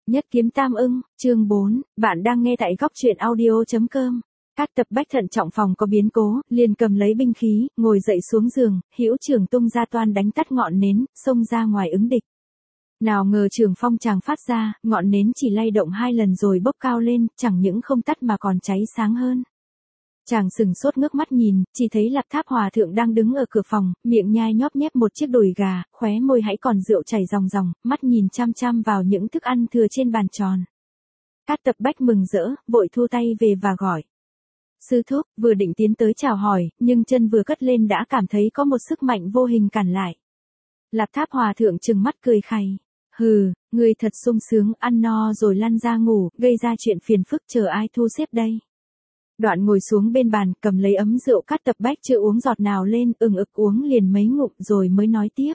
Nhất kiếm tam ưng, chương 4, bạn đang nghe tại góc truyện audio.com. Cát Tập Bách thận trọng phòng có biến cố, liền cầm lấy binh khí, ngồi dậy xuống giường, hữu trường tung ra toan đánh tắt ngọn nến, xông ra ngoài ứng địch. Nào ngờ trường phong chàng phát ra, ngọn nến chỉ lay động 2 lần rồi bốc cao lên, chẳng những không tắt mà còn cháy sáng hơn. Chàng sừng sốt ngước mắt nhìn, chỉ thấy Lạp Tháp Hòa Thượng đang đứng ở cửa phòng, miệng nhai nhóp nhép một chiếc đùi gà, khóe môi hãy còn rượu chảy ròng ròng, mắt nhìn chăm chăm vào những thức ăn thừa trên bàn tròn. Cát Tập Bách mừng rỡ, vội thu tay về và gọi. Sư thúc, vừa định tiến tới chào hỏi, nhưng chân vừa cất lên đã cảm thấy có một sức mạnh vô hình cản lại. Lạp Tháp Hòa Thượng trừng mắt cười khày. Hừ, người thật sung sướng, ăn no rồi lăn ra ngủ, gây ra chuyện phiền phức chờ ai thu xếp đây. Đoạn ngồi xuống bên bàn, cầm lấy ấm rượu Cát Tập Bách chưa uống giọt nào lên, ực uống liền mấy ngụm rồi mới nói tiếp.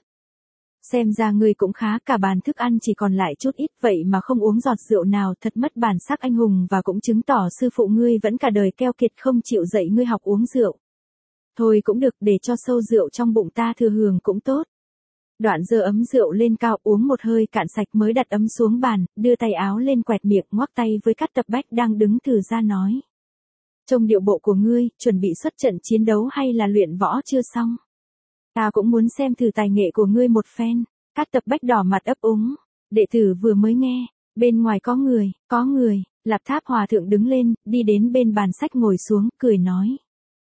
Xem ra ngươi cũng khá, cả bàn thức ăn chỉ còn lại chút ít vậy mà không uống giọt rượu nào, thật mất bản sắc anh hùng và cũng chứng tỏ sư phụ ngươi vẫn cả đời keo kiệt không chịu dạy ngươi học uống rượu. Thôi cũng được, để cho sâu rượu trong bụng ta thừa hưởng cũng tốt. Đoạn giơ ấm rượu lên cao uống một hơi cạn sạch mới đặt ấm xuống bàn, đưa tay áo lên quẹt miệng ngoắc tay với Cát Tập Bách đang đứng thử ra nói. Trông điệu bộ của ngươi, chuẩn bị xuất trận chiến đấu hay là luyện võ chưa xong? Ta cũng muốn xem thử tài nghệ của ngươi một phen. Cát Tập Bách đỏ mặt ấp úng. Đệ tử vừa mới nghe, bên ngoài có người. Lạp Tháp Hòa Thượng đứng lên, đi đến bên bàn sách ngồi xuống, cười nói.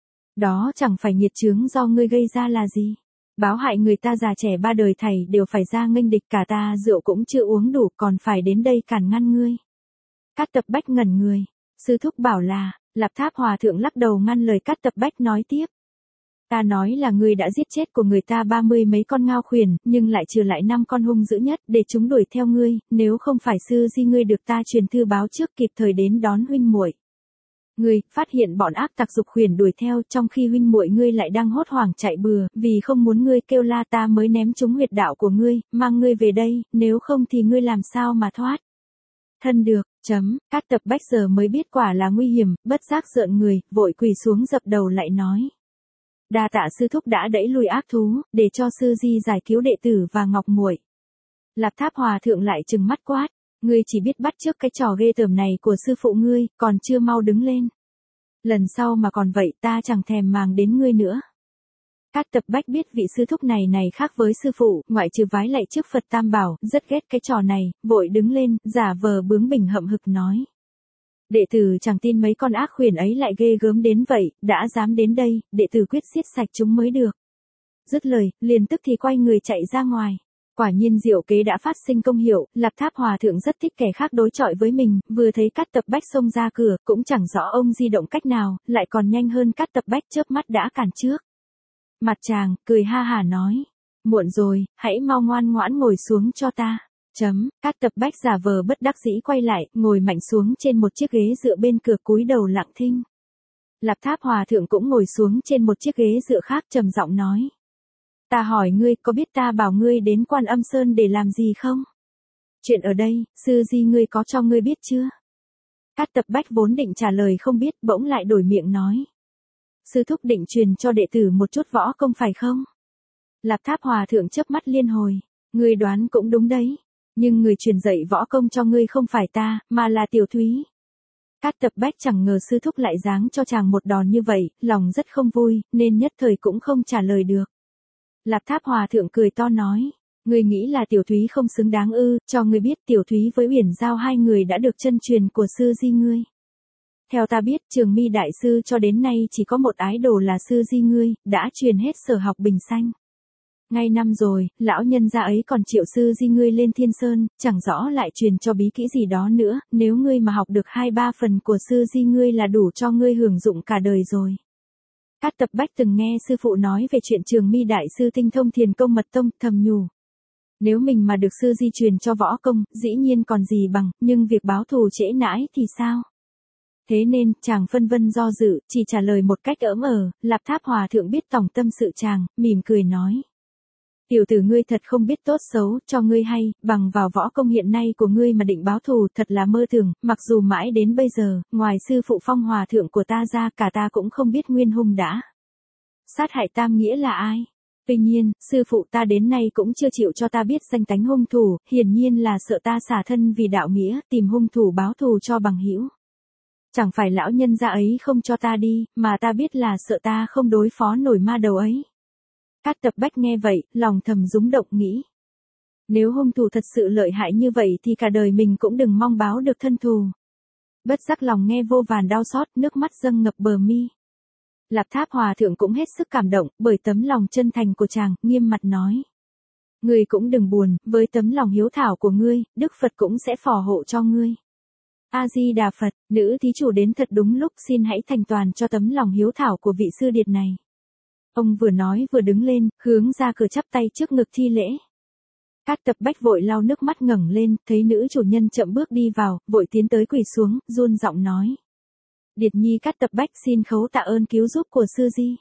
Đó chẳng phải nghiệt chướng do ngươi gây ra là gì? Báo hại người ta già trẻ 3 đời thảy đều phải ra nghênh địch, cả ta rượu cũng chưa uống đủ còn phải đến đây cản ngăn ngươi. Cát Tập Bách ngẩn người. Sư thúc bảo là. Lạp Tháp Hòa Thượng lắc đầu ngăn lời Cát Tập Bách nói tiếp. Ta nói là ngươi đã giết chết của người ta 30 mấy con ngao khuyển, nhưng lại trừ lại 5 con hung dữ nhất để chúng đuổi theo ngươi, nếu không phải sư di ngươi được ta truyền thư báo trước kịp thời đến đón huynh muội. Ngươi phát hiện bọn ác tặc dục khuyển đuổi theo trong khi huynh muội ngươi lại đang hốt hoảng chạy bừa, vì không muốn ngươi kêu la ta mới ném trúng huyệt đạo của ngươi, mang ngươi về đây, nếu không thì ngươi làm sao mà thoát. Thân được, Cát Tập Bách giờ mới biết quả là nguy hiểm, bất giác rợn người, vội quỳ xuống dập đầu lại nói. Đa tạ sư thúc đã đẩy lùi ác thú, để cho sư di giải cứu đệ tử và ngọc muội. Lạp Tháp Hòa Thượng lại trừng mắt quát, ngươi chỉ biết bắt chước cái trò ghê tởm này của sư phụ ngươi, còn chưa mau đứng lên. Lần sau mà còn vậy ta chẳng thèm màng đến ngươi nữa. Cát Tập Bách biết vị sư thúc này khác với sư phụ, ngoại trừ vái lạy trước Phật Tam Bảo, rất ghét cái trò này, vội đứng lên, giả vờ bướng bỉnh hậm hực nói. Đệ tử chẳng tin mấy con ác khuyển ấy lại ghê gớm đến vậy, đã dám đến đây, đệ tử quyết giết sạch chúng mới được. Dứt lời, liền tức thì quay người chạy ra ngoài. Quả nhiên diệu kế đã phát sinh công hiệu, Lạp Tháp Hòa Thượng rất thích kẻ khác đối chọi với mình, vừa thấy Cát Tập Bách xông ra cửa, cũng chẳng rõ ông di động cách nào, lại còn nhanh hơn Cát Tập Bách chớp mắt đã cản trước. Mặt chàng, cười ha hả nói. Muộn rồi, hãy mau ngoan ngoãn ngồi xuống cho ta. Cát Tập Bách giả vờ bất đắc dĩ quay lại, ngồi mạnh xuống trên một chiếc ghế dựa bên cửa cúi đầu lặng thinh. Lạp Tháp Hòa Thượng cũng ngồi xuống trên một chiếc ghế dựa khác trầm giọng nói. Ta hỏi ngươi, có biết ta bảo ngươi đến Quan Âm Sơn để làm gì không? Chuyện ở đây, sư di ngươi có cho ngươi biết chưa? Cát Tập Bách vốn định trả lời không biết, bỗng lại đổi miệng nói. Sư thúc định truyền cho đệ tử một chút võ công phải không? Lạp Tháp Hòa Thượng chớp mắt liên hồi. Ngươi đoán cũng đúng đấy. Nhưng người truyền dạy võ công cho ngươi không phải ta, mà là Tiểu Thúy. Cát Tập Bách chẳng ngờ sư thúc lại giáng cho chàng một đòn như vậy, lòng rất không vui, nên nhất thời cũng không trả lời được. Lạp Tháp Hòa Thượng cười to nói. Ngươi nghĩ là Tiểu Thúy không xứng đáng ư, cho ngươi biết Tiểu Thúy với Uyển Giao hai người đã được chân truyền của sư di ngươi. Theo ta biết, Trường Mi Đại Sư cho đến nay chỉ có một ái đồ là sư di ngươi, đã truyền hết sở học Bình Xanh. Ngay năm rồi, lão nhân gia ấy còn triệu sư di ngươi lên Thiên Sơn, chẳng rõ lại truyền cho bí kỹ gì đó nữa, nếu ngươi mà học được 2-3 phần của sư di ngươi là đủ cho ngươi hưởng dụng cả đời rồi. Cát Tập Bách từng nghe sư phụ nói về chuyện Trường Mi Đại Sư tinh thông thiền công mật tông, thầm nhủ. Nếu mình mà được sư di truyền cho võ công, dĩ nhiên còn gì bằng, nhưng việc báo thù trễ nãi thì sao? Thế nên, chàng phân vân do dự, chỉ trả lời một cách Lạp Tháp Hòa Thượng biết tòng tâm sự chàng, mỉm cười nói. Tiểu tử ngươi thật không biết tốt xấu, cho ngươi hay, bằng vào võ công hiện nay của ngươi mà định báo thù thật là mơ tưởng, mặc dù mãi đến bây giờ, ngoài sư phụ Phong Hòa Thượng của ta ra cả ta cũng không biết nguyên hung đã sát hại Tam Nghĩa là ai. Tuy nhiên, sư phụ ta đến nay cũng chưa chịu cho ta biết danh tánh hung thủ, hiển nhiên là sợ ta xả thân vì đạo nghĩa, tìm hung thủ báo thù cho bằng hữu. Chẳng phải lão nhân gia ấy không cho ta đi, mà ta biết là sợ ta không đối phó nổi ma đầu ấy. Cát Tập Bách nghe vậy, lòng thầm rúng động nghĩ. Nếu hung thủ thật sự lợi hại như vậy thì cả đời mình cũng đừng mong báo được thân thù. Bất giác lòng nghe vô vàn đau xót, nước mắt dâng ngập bờ mi. Lạp Tháp Hòa Thượng cũng hết sức cảm động, bởi tấm lòng chân thành của chàng, nghiêm mặt nói. Ngươi cũng đừng buồn, với tấm lòng hiếu thảo của ngươi, Đức Phật cũng sẽ phò hộ cho ngươi. A-di-đà Phật, nữ thí chủ đến thật đúng lúc, xin hãy thành toàn cho tấm lòng hiếu thảo của vị sư điệt này. Ông vừa nói vừa đứng lên, hướng ra cửa chắp tay trước ngực thi lễ. Cát Tập Bách vội lau nước mắt ngẩng lên, thấy nữ chủ nhân chậm bước đi vào, vội tiến tới quỳ xuống, run giọng nói. Điệt nhi Cát Tập Bách xin khấu tạ ơn cứu giúp của sư di.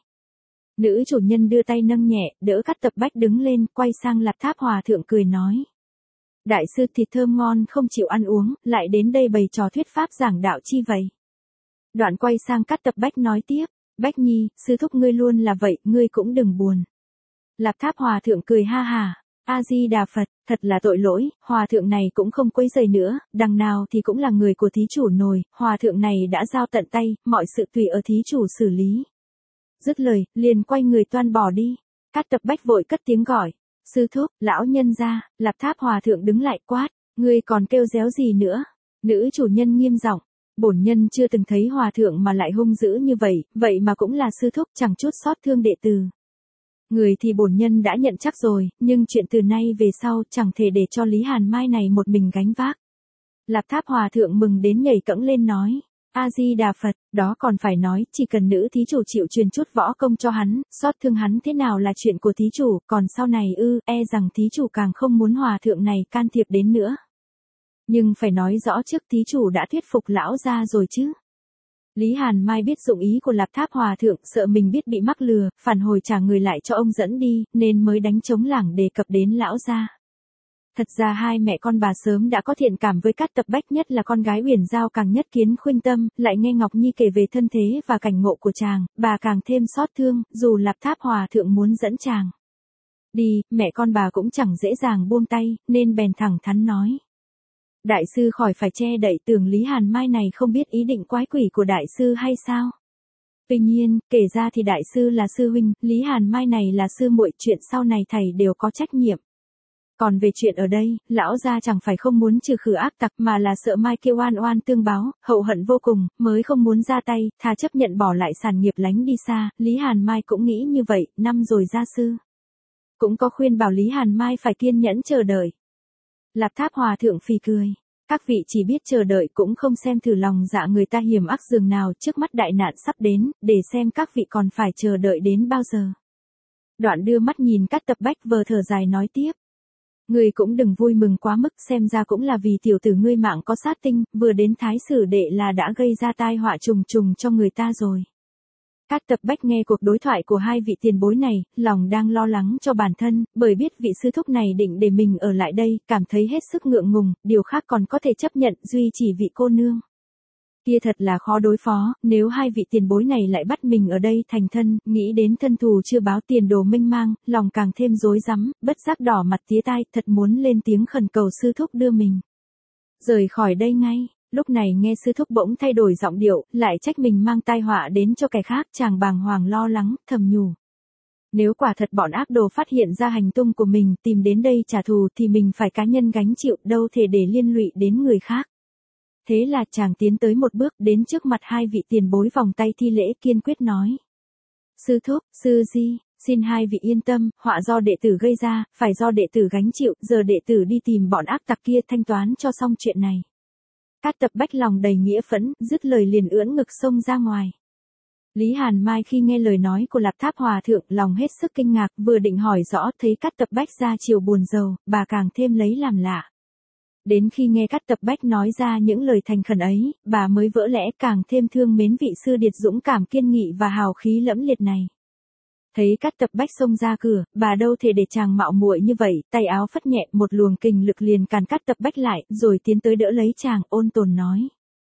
Nữ chủ nhân đưa tay nâng nhẹ, đỡ Cát Tập Bách đứng lên, quay sang Lạp Tháp Hòa Thượng cười nói. Đại sư thịt thơm ngon không chịu ăn uống, lại đến đây bày trò thuyết pháp giảng đạo chi vậy? Đoạn quay sang Cát Tập Bách nói tiếp, Bách nhi, sư thúc ngươi luôn là vậy, ngươi cũng đừng buồn. Lạp Tháp Hòa Thượng cười ha hà. A-di-đà Phật, thật là tội lỗi, hòa thượng này cũng không quấy rầy nữa, đằng nào thì cũng là người của thí chủ nồi, hòa thượng này đã giao tận tay, mọi sự tùy ở thí chủ xử lý. Dứt lời, liền quay người toan bỏ đi. Cát Tập Bách vội cất tiếng gọi. Sư thúc, lão nhân gia. Lạp Tháp Hòa Thượng đứng lại quát. Ngươi còn kêu réo gì nữa? Nữ chủ nhân nghiêm giọng. Bổn nhân chưa từng thấy hòa thượng mà lại hung dữ như vậy, vậy mà cũng là sư thúc, chẳng chút xót thương đệ tử. Người thì bổn nhân đã nhận chắc rồi, nhưng chuyện từ nay về sau chẳng thể để cho Lý Hàn Mai này một mình gánh vác. Lạp Tháp Hòa Thượng mừng đến nhảy cẫng lên nói. A-di-đà Phật, đó còn phải nói, chỉ cần nữ thí chủ chịu truyền chút võ công cho hắn, xót thương hắn thế nào là chuyện của thí chủ, còn sau này rằng thí chủ càng không muốn hòa thượng này can thiệp đến nữa. Nhưng phải nói rõ trước thí chủ đã thuyết phục lão gia rồi chứ. Lý Hàn Mai biết dụng ý của Lạp Tháp Hòa Thượng, sợ mình biết bị mắc lừa, phản hồi trả người lại cho ông dẫn đi, nên mới đánh trống lảng đề cập đến lão gia. Thật ra hai mẹ con bà sớm đã có thiện cảm với Cát Tập Bách, nhất là con gái Uyển Giao càng nhất kiến khuynh tâm, lại nghe Ngọc Nhi kể về thân thế và cảnh ngộ của chàng, bà càng thêm xót thương, dù Lạp Tháp Hòa Thượng muốn dẫn chàng đi, mẹ con bà cũng chẳng dễ dàng buông tay, nên bèn thẳng thắn nói. Đại sư khỏi phải che đậy, tưởng Lý Hàn Mai này không biết ý định quái quỷ của đại sư hay sao? Tuy nhiên, kể ra thì đại sư là sư huynh, Lý Hàn Mai này là sư muội, chuyện sau này thầy đều có trách nhiệm. Còn về chuyện ở đây, lão gia chẳng phải không muốn trừ khử ác tặc mà là sợ Mai kia oan oan tương báo, hậu hận vô cùng, mới không muốn ra tay, thà chấp nhận bỏ lại sản nghiệp lánh đi xa, Lý Hàn Mai cũng nghĩ như vậy, năm rồi gia sư cũng có khuyên bảo Lý Hàn Mai phải kiên nhẫn chờ đợi. Lạp Tháp Hòa Thượng phì cười. Các vị chỉ biết chờ đợi cũng không xem thử lòng dạ người ta hiểm ác dường nào, trước mắt đại nạn sắp đến, để xem các vị còn phải chờ đợi đến bao giờ. Đoạn đưa mắt nhìn Cát Tập Bách vờ thở dài nói tiếp. Ngươi cũng đừng vui mừng quá mức, xem ra cũng là vì tiểu tử ngươi mạng có sát tinh, vừa đến Thái Sử Đệ là đã gây ra tai họa trùng trùng cho người ta rồi. Cát Tập Bách nghe cuộc đối thoại của hai vị tiền bối này, lòng đang lo lắng cho bản thân, bởi biết vị sư thúc này định để mình ở lại đây, cảm thấy hết sức ngượng ngùng, điều khác còn có thể chấp nhận, duy chỉ vị cô nương kia thật là khó đối phó, nếu hai vị tiền bối này lại bắt mình ở đây thành thân, nghĩ đến thân thù chưa báo tiền đồ mênh mang, lòng càng thêm rối rắm, bất giác đỏ mặt tía tai, thật muốn lên tiếng khẩn cầu sư thúc đưa mình rời khỏi đây ngay. Lúc này nghe sư thúc bỗng thay đổi giọng điệu, lại trách mình mang tai họa đến cho kẻ khác, chàng bàng hoàng lo lắng, thầm nhủ. Nếu quả thật bọn ác đồ phát hiện ra hành tung của mình, tìm đến đây trả thù thì mình phải cá nhân gánh chịu, đâu thể để liên lụy đến người khác. Thế là chàng tiến tới một bước, đến trước mặt hai vị tiền bối vòng tay thi lễ, kiên quyết nói. Sư thúc, sư di, xin hai vị yên tâm, họa do đệ tử gây ra, phải do đệ tử gánh chịu, giờ đệ tử đi tìm bọn ác tặc kia thanh toán cho xong chuyện này. Cát Tập Bách lòng đầy nghĩa phẫn, dứt lời liền ưỡn ngực xông ra ngoài. Lý Hàn Mai khi nghe lời nói của Lạp Tháp Hòa Thượng, lòng hết sức kinh ngạc, vừa định hỏi rõ, thấy Cát Tập Bách ra chiều buồn rầu, bà càng thêm lấy làm lạ. Đến khi nghe Cát Tập Bách nói ra những lời thành khẩn ấy, bà mới vỡ lẽ, càng thêm thương mến vị sư điệt dũng cảm kiên nghị và hào khí lẫm liệt này. Thấy Cát Tập Bách xông ra cửa, bà đâu thể để chàng mạo muội như vậy, tay áo phất nhẹ, một luồng kình lực liền càn Cát Tập Bách lại, rồi tiến tới đỡ lấy chàng, ôn tồn nói.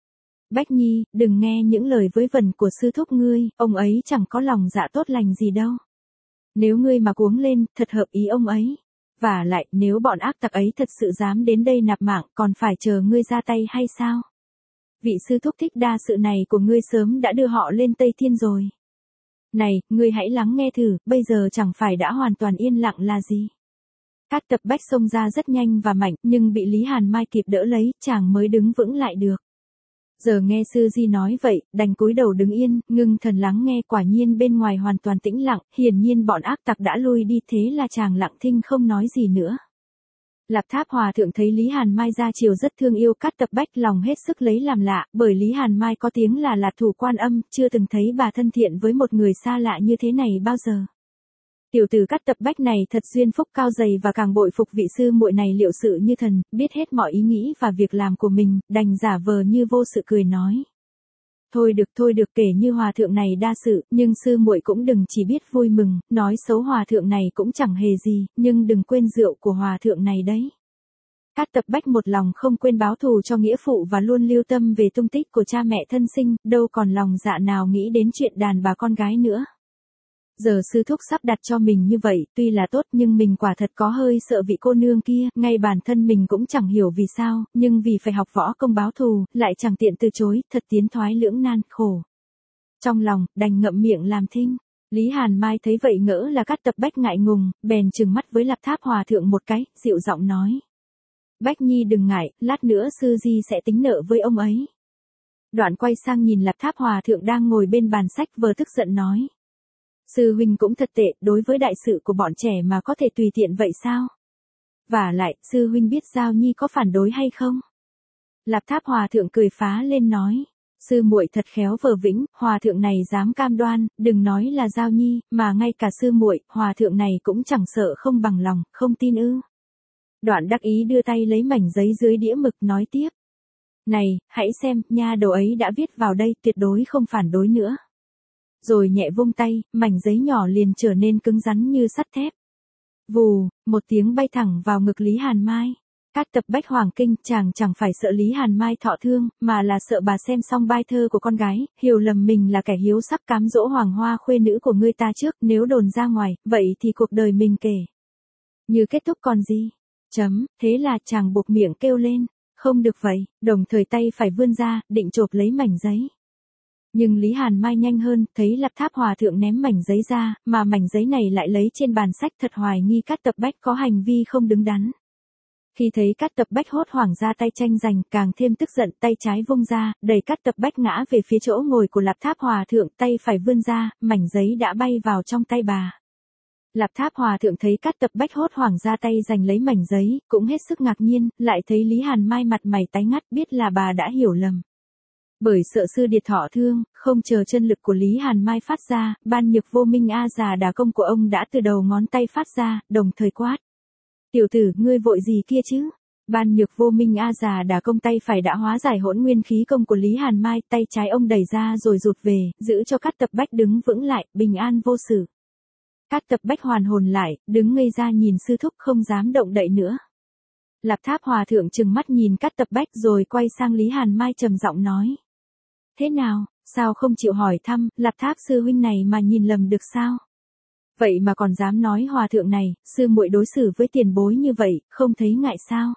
Bách Nhi, đừng nghe những lời với vần của sư thúc ngươi, ông ấy chẳng có lòng dạ tốt lành gì đâu. Nếu ngươi mà cuống lên, thật hợp ý ông ấy. Và lại, nếu bọn ác tặc ấy thật sự dám đến đây nạp mạng, còn phải chờ ngươi ra tay hay sao? Vị sư thúc thích đa sự này của ngươi sớm đã đưa họ lên Tây Thiên rồi. Này, ngươi hãy lắng nghe thử, bây giờ chẳng phải đã hoàn toàn yên lặng là gì? Cát Tập Bách xông ra rất nhanh và mạnh, nhưng bị Lý Hàn Mai kịp đỡ lấy, chàng mới đứng vững lại được. Giờ nghe sư di nói vậy, đành cúi đầu đứng yên, ngưng thần lắng nghe, quả nhiên bên ngoài hoàn toàn tĩnh lặng, hiển nhiên bọn ác tặc đã lui đi, thế là chàng lặng thinh không nói gì nữa. Lạp Tháp Hòa Thượng thấy Lý Hàn Mai ra chiều rất thương yêu Cát Tập Bách, lòng hết sức lấy làm lạ, bởi Lý Hàn Mai có tiếng là Lạt Thủ Quan Âm, chưa từng thấy bà thân thiện với một người xa lạ như thế này bao giờ. Tiểu tử Cát Tập Bách này thật duyên phúc cao dày, và càng bội phục vị sư muội này liệu sự như thần, biết hết mọi ý nghĩ và việc làm của mình, đành giả vờ như vô sự cười nói. Thôi được, kể như hòa thượng này đa sự, nhưng sư muội cũng đừng chỉ biết vui mừng, nói xấu hòa thượng này cũng chẳng hề gì, nhưng đừng quên rượu của hòa thượng này đấy. Cát Tập Bách một lòng không quên báo thù cho nghĩa phụ và luôn lưu tâm về tung tích của cha mẹ thân sinh, đâu còn lòng dạ nào nghĩ đến chuyện đàn bà con gái nữa. Giờ sư thúc sắp đặt cho mình như vậy, tuy là tốt nhưng mình quả thật có hơi sợ vị cô nương kia, ngay bản thân mình cũng chẳng hiểu vì sao, nhưng vì phải học võ công báo thù, lại chẳng tiện từ chối, thật tiến thoái lưỡng nan, khổ. Trong lòng, đành ngậm miệng làm thinh. Lý Hàn Mai thấy vậy ngỡ là Cát Tập Bách ngại ngùng, bèn trừng mắt với Lạp Tháp Hòa Thượng một cái, dịu giọng nói. Bách Nhi đừng ngại, lát nữa sư di sẽ tính nợ với ông ấy. Đoạn quay sang nhìn Lạp Tháp Hòa Thượng đang ngồi bên bàn sách vờ tức giận nói. Sư huynh cũng thật tệ, đối với đại sự của bọn trẻ mà có thể tùy tiện vậy sao? Và lại, sư huynh biết Giao Nhi có phản đối hay không? Lạp Tháp Hòa Thượng cười phá lên nói. Sư muội thật khéo vờ vĩnh, hòa thượng này dám cam đoan, đừng nói là Giao Nhi, mà ngay cả sư muội, hòa thượng này cũng chẳng sợ không bằng lòng, không tin ư? Đoạn đắc ý đưa tay lấy mảnh giấy dưới đĩa mực nói tiếp. Này, hãy xem, nha đầu ấy đã viết vào đây, tuyệt đối không phản đối nữa. Rồi nhẹ vung tay, mảnh giấy nhỏ liền trở nên cứng rắn như sắt thép. Vù, một tiếng bay thẳng vào ngực Lý Hàn Mai. Cát Tập Bách hoàng kinh, chàng chẳng phải sợ Lý Hàn Mai thọ thương, mà là sợ bà xem xong bài thơ của con gái, hiểu lầm mình là kẻ hiếu sắc cám dỗ hoàng hoa khuê nữ của người ta trước, nếu đồn ra ngoài, vậy thì cuộc đời mình kể như kết thúc còn gì. Thế là chàng buộc miệng kêu lên, không được vậy, đồng thời tay phải vươn ra, định chộp lấy mảnh giấy. Nhưng Lý Hàn Mai nhanh hơn, thấy Lạp Tháp Hòa Thượng ném mảnh giấy ra, mà mảnh giấy này lại lấy trên bàn sách, thật hoài nghi Cát Tập Bách có hành vi không đứng đắn. Khi thấy Cát Tập Bách hốt hoảng ra tay tranh giành, càng thêm tức giận, tay trái vung ra, đẩy Cát Tập Bách ngã về phía chỗ ngồi của Lạp Tháp Hòa Thượng, tay phải vươn ra, mảnh giấy đã bay vào trong tay bà. Lạp Tháp Hòa Thượng thấy Cát Tập Bách hốt hoảng ra tay giành lấy mảnh giấy, cũng hết sức ngạc nhiên, lại thấy Lý Hàn Mai mặt mày tái ngắt, biết là bà đã hiểu lầm. Bởi sợ sư điệt thọ thương, không chờ chân lực của Lý Hàn Mai phát ra, Ban Nhược Vô Minh A Già Đà Công của ông đã từ đầu ngón tay phát ra, đồng thời quát. Tiểu tử, ngươi vội gì kia chứ? Ban Nhược Vô Minh A Già Đà Công tay phải đã hóa giải hỗn nguyên khí công của Lý Hàn Mai, tay trái ông đẩy ra rồi rụt về, giữ cho Cát Tập Bách đứng vững lại, bình an vô sự. Cát Tập Bách hoàn hồn lại, đứng ngây ra nhìn sư thúc không dám động đậy nữa. Lạp Tháp Hòa Thượng trừng mắt nhìn Cát Tập Bách rồi quay sang Lý Hàn Mai trầm giọng nói. Thế nào, sao không chịu hỏi thăm, Lạp Tháp sư huynh này mà nhìn lầm được sao? Vậy mà còn dám nói hòa thượng này, sư muội đối xử với tiền bối như vậy, không thấy ngại sao?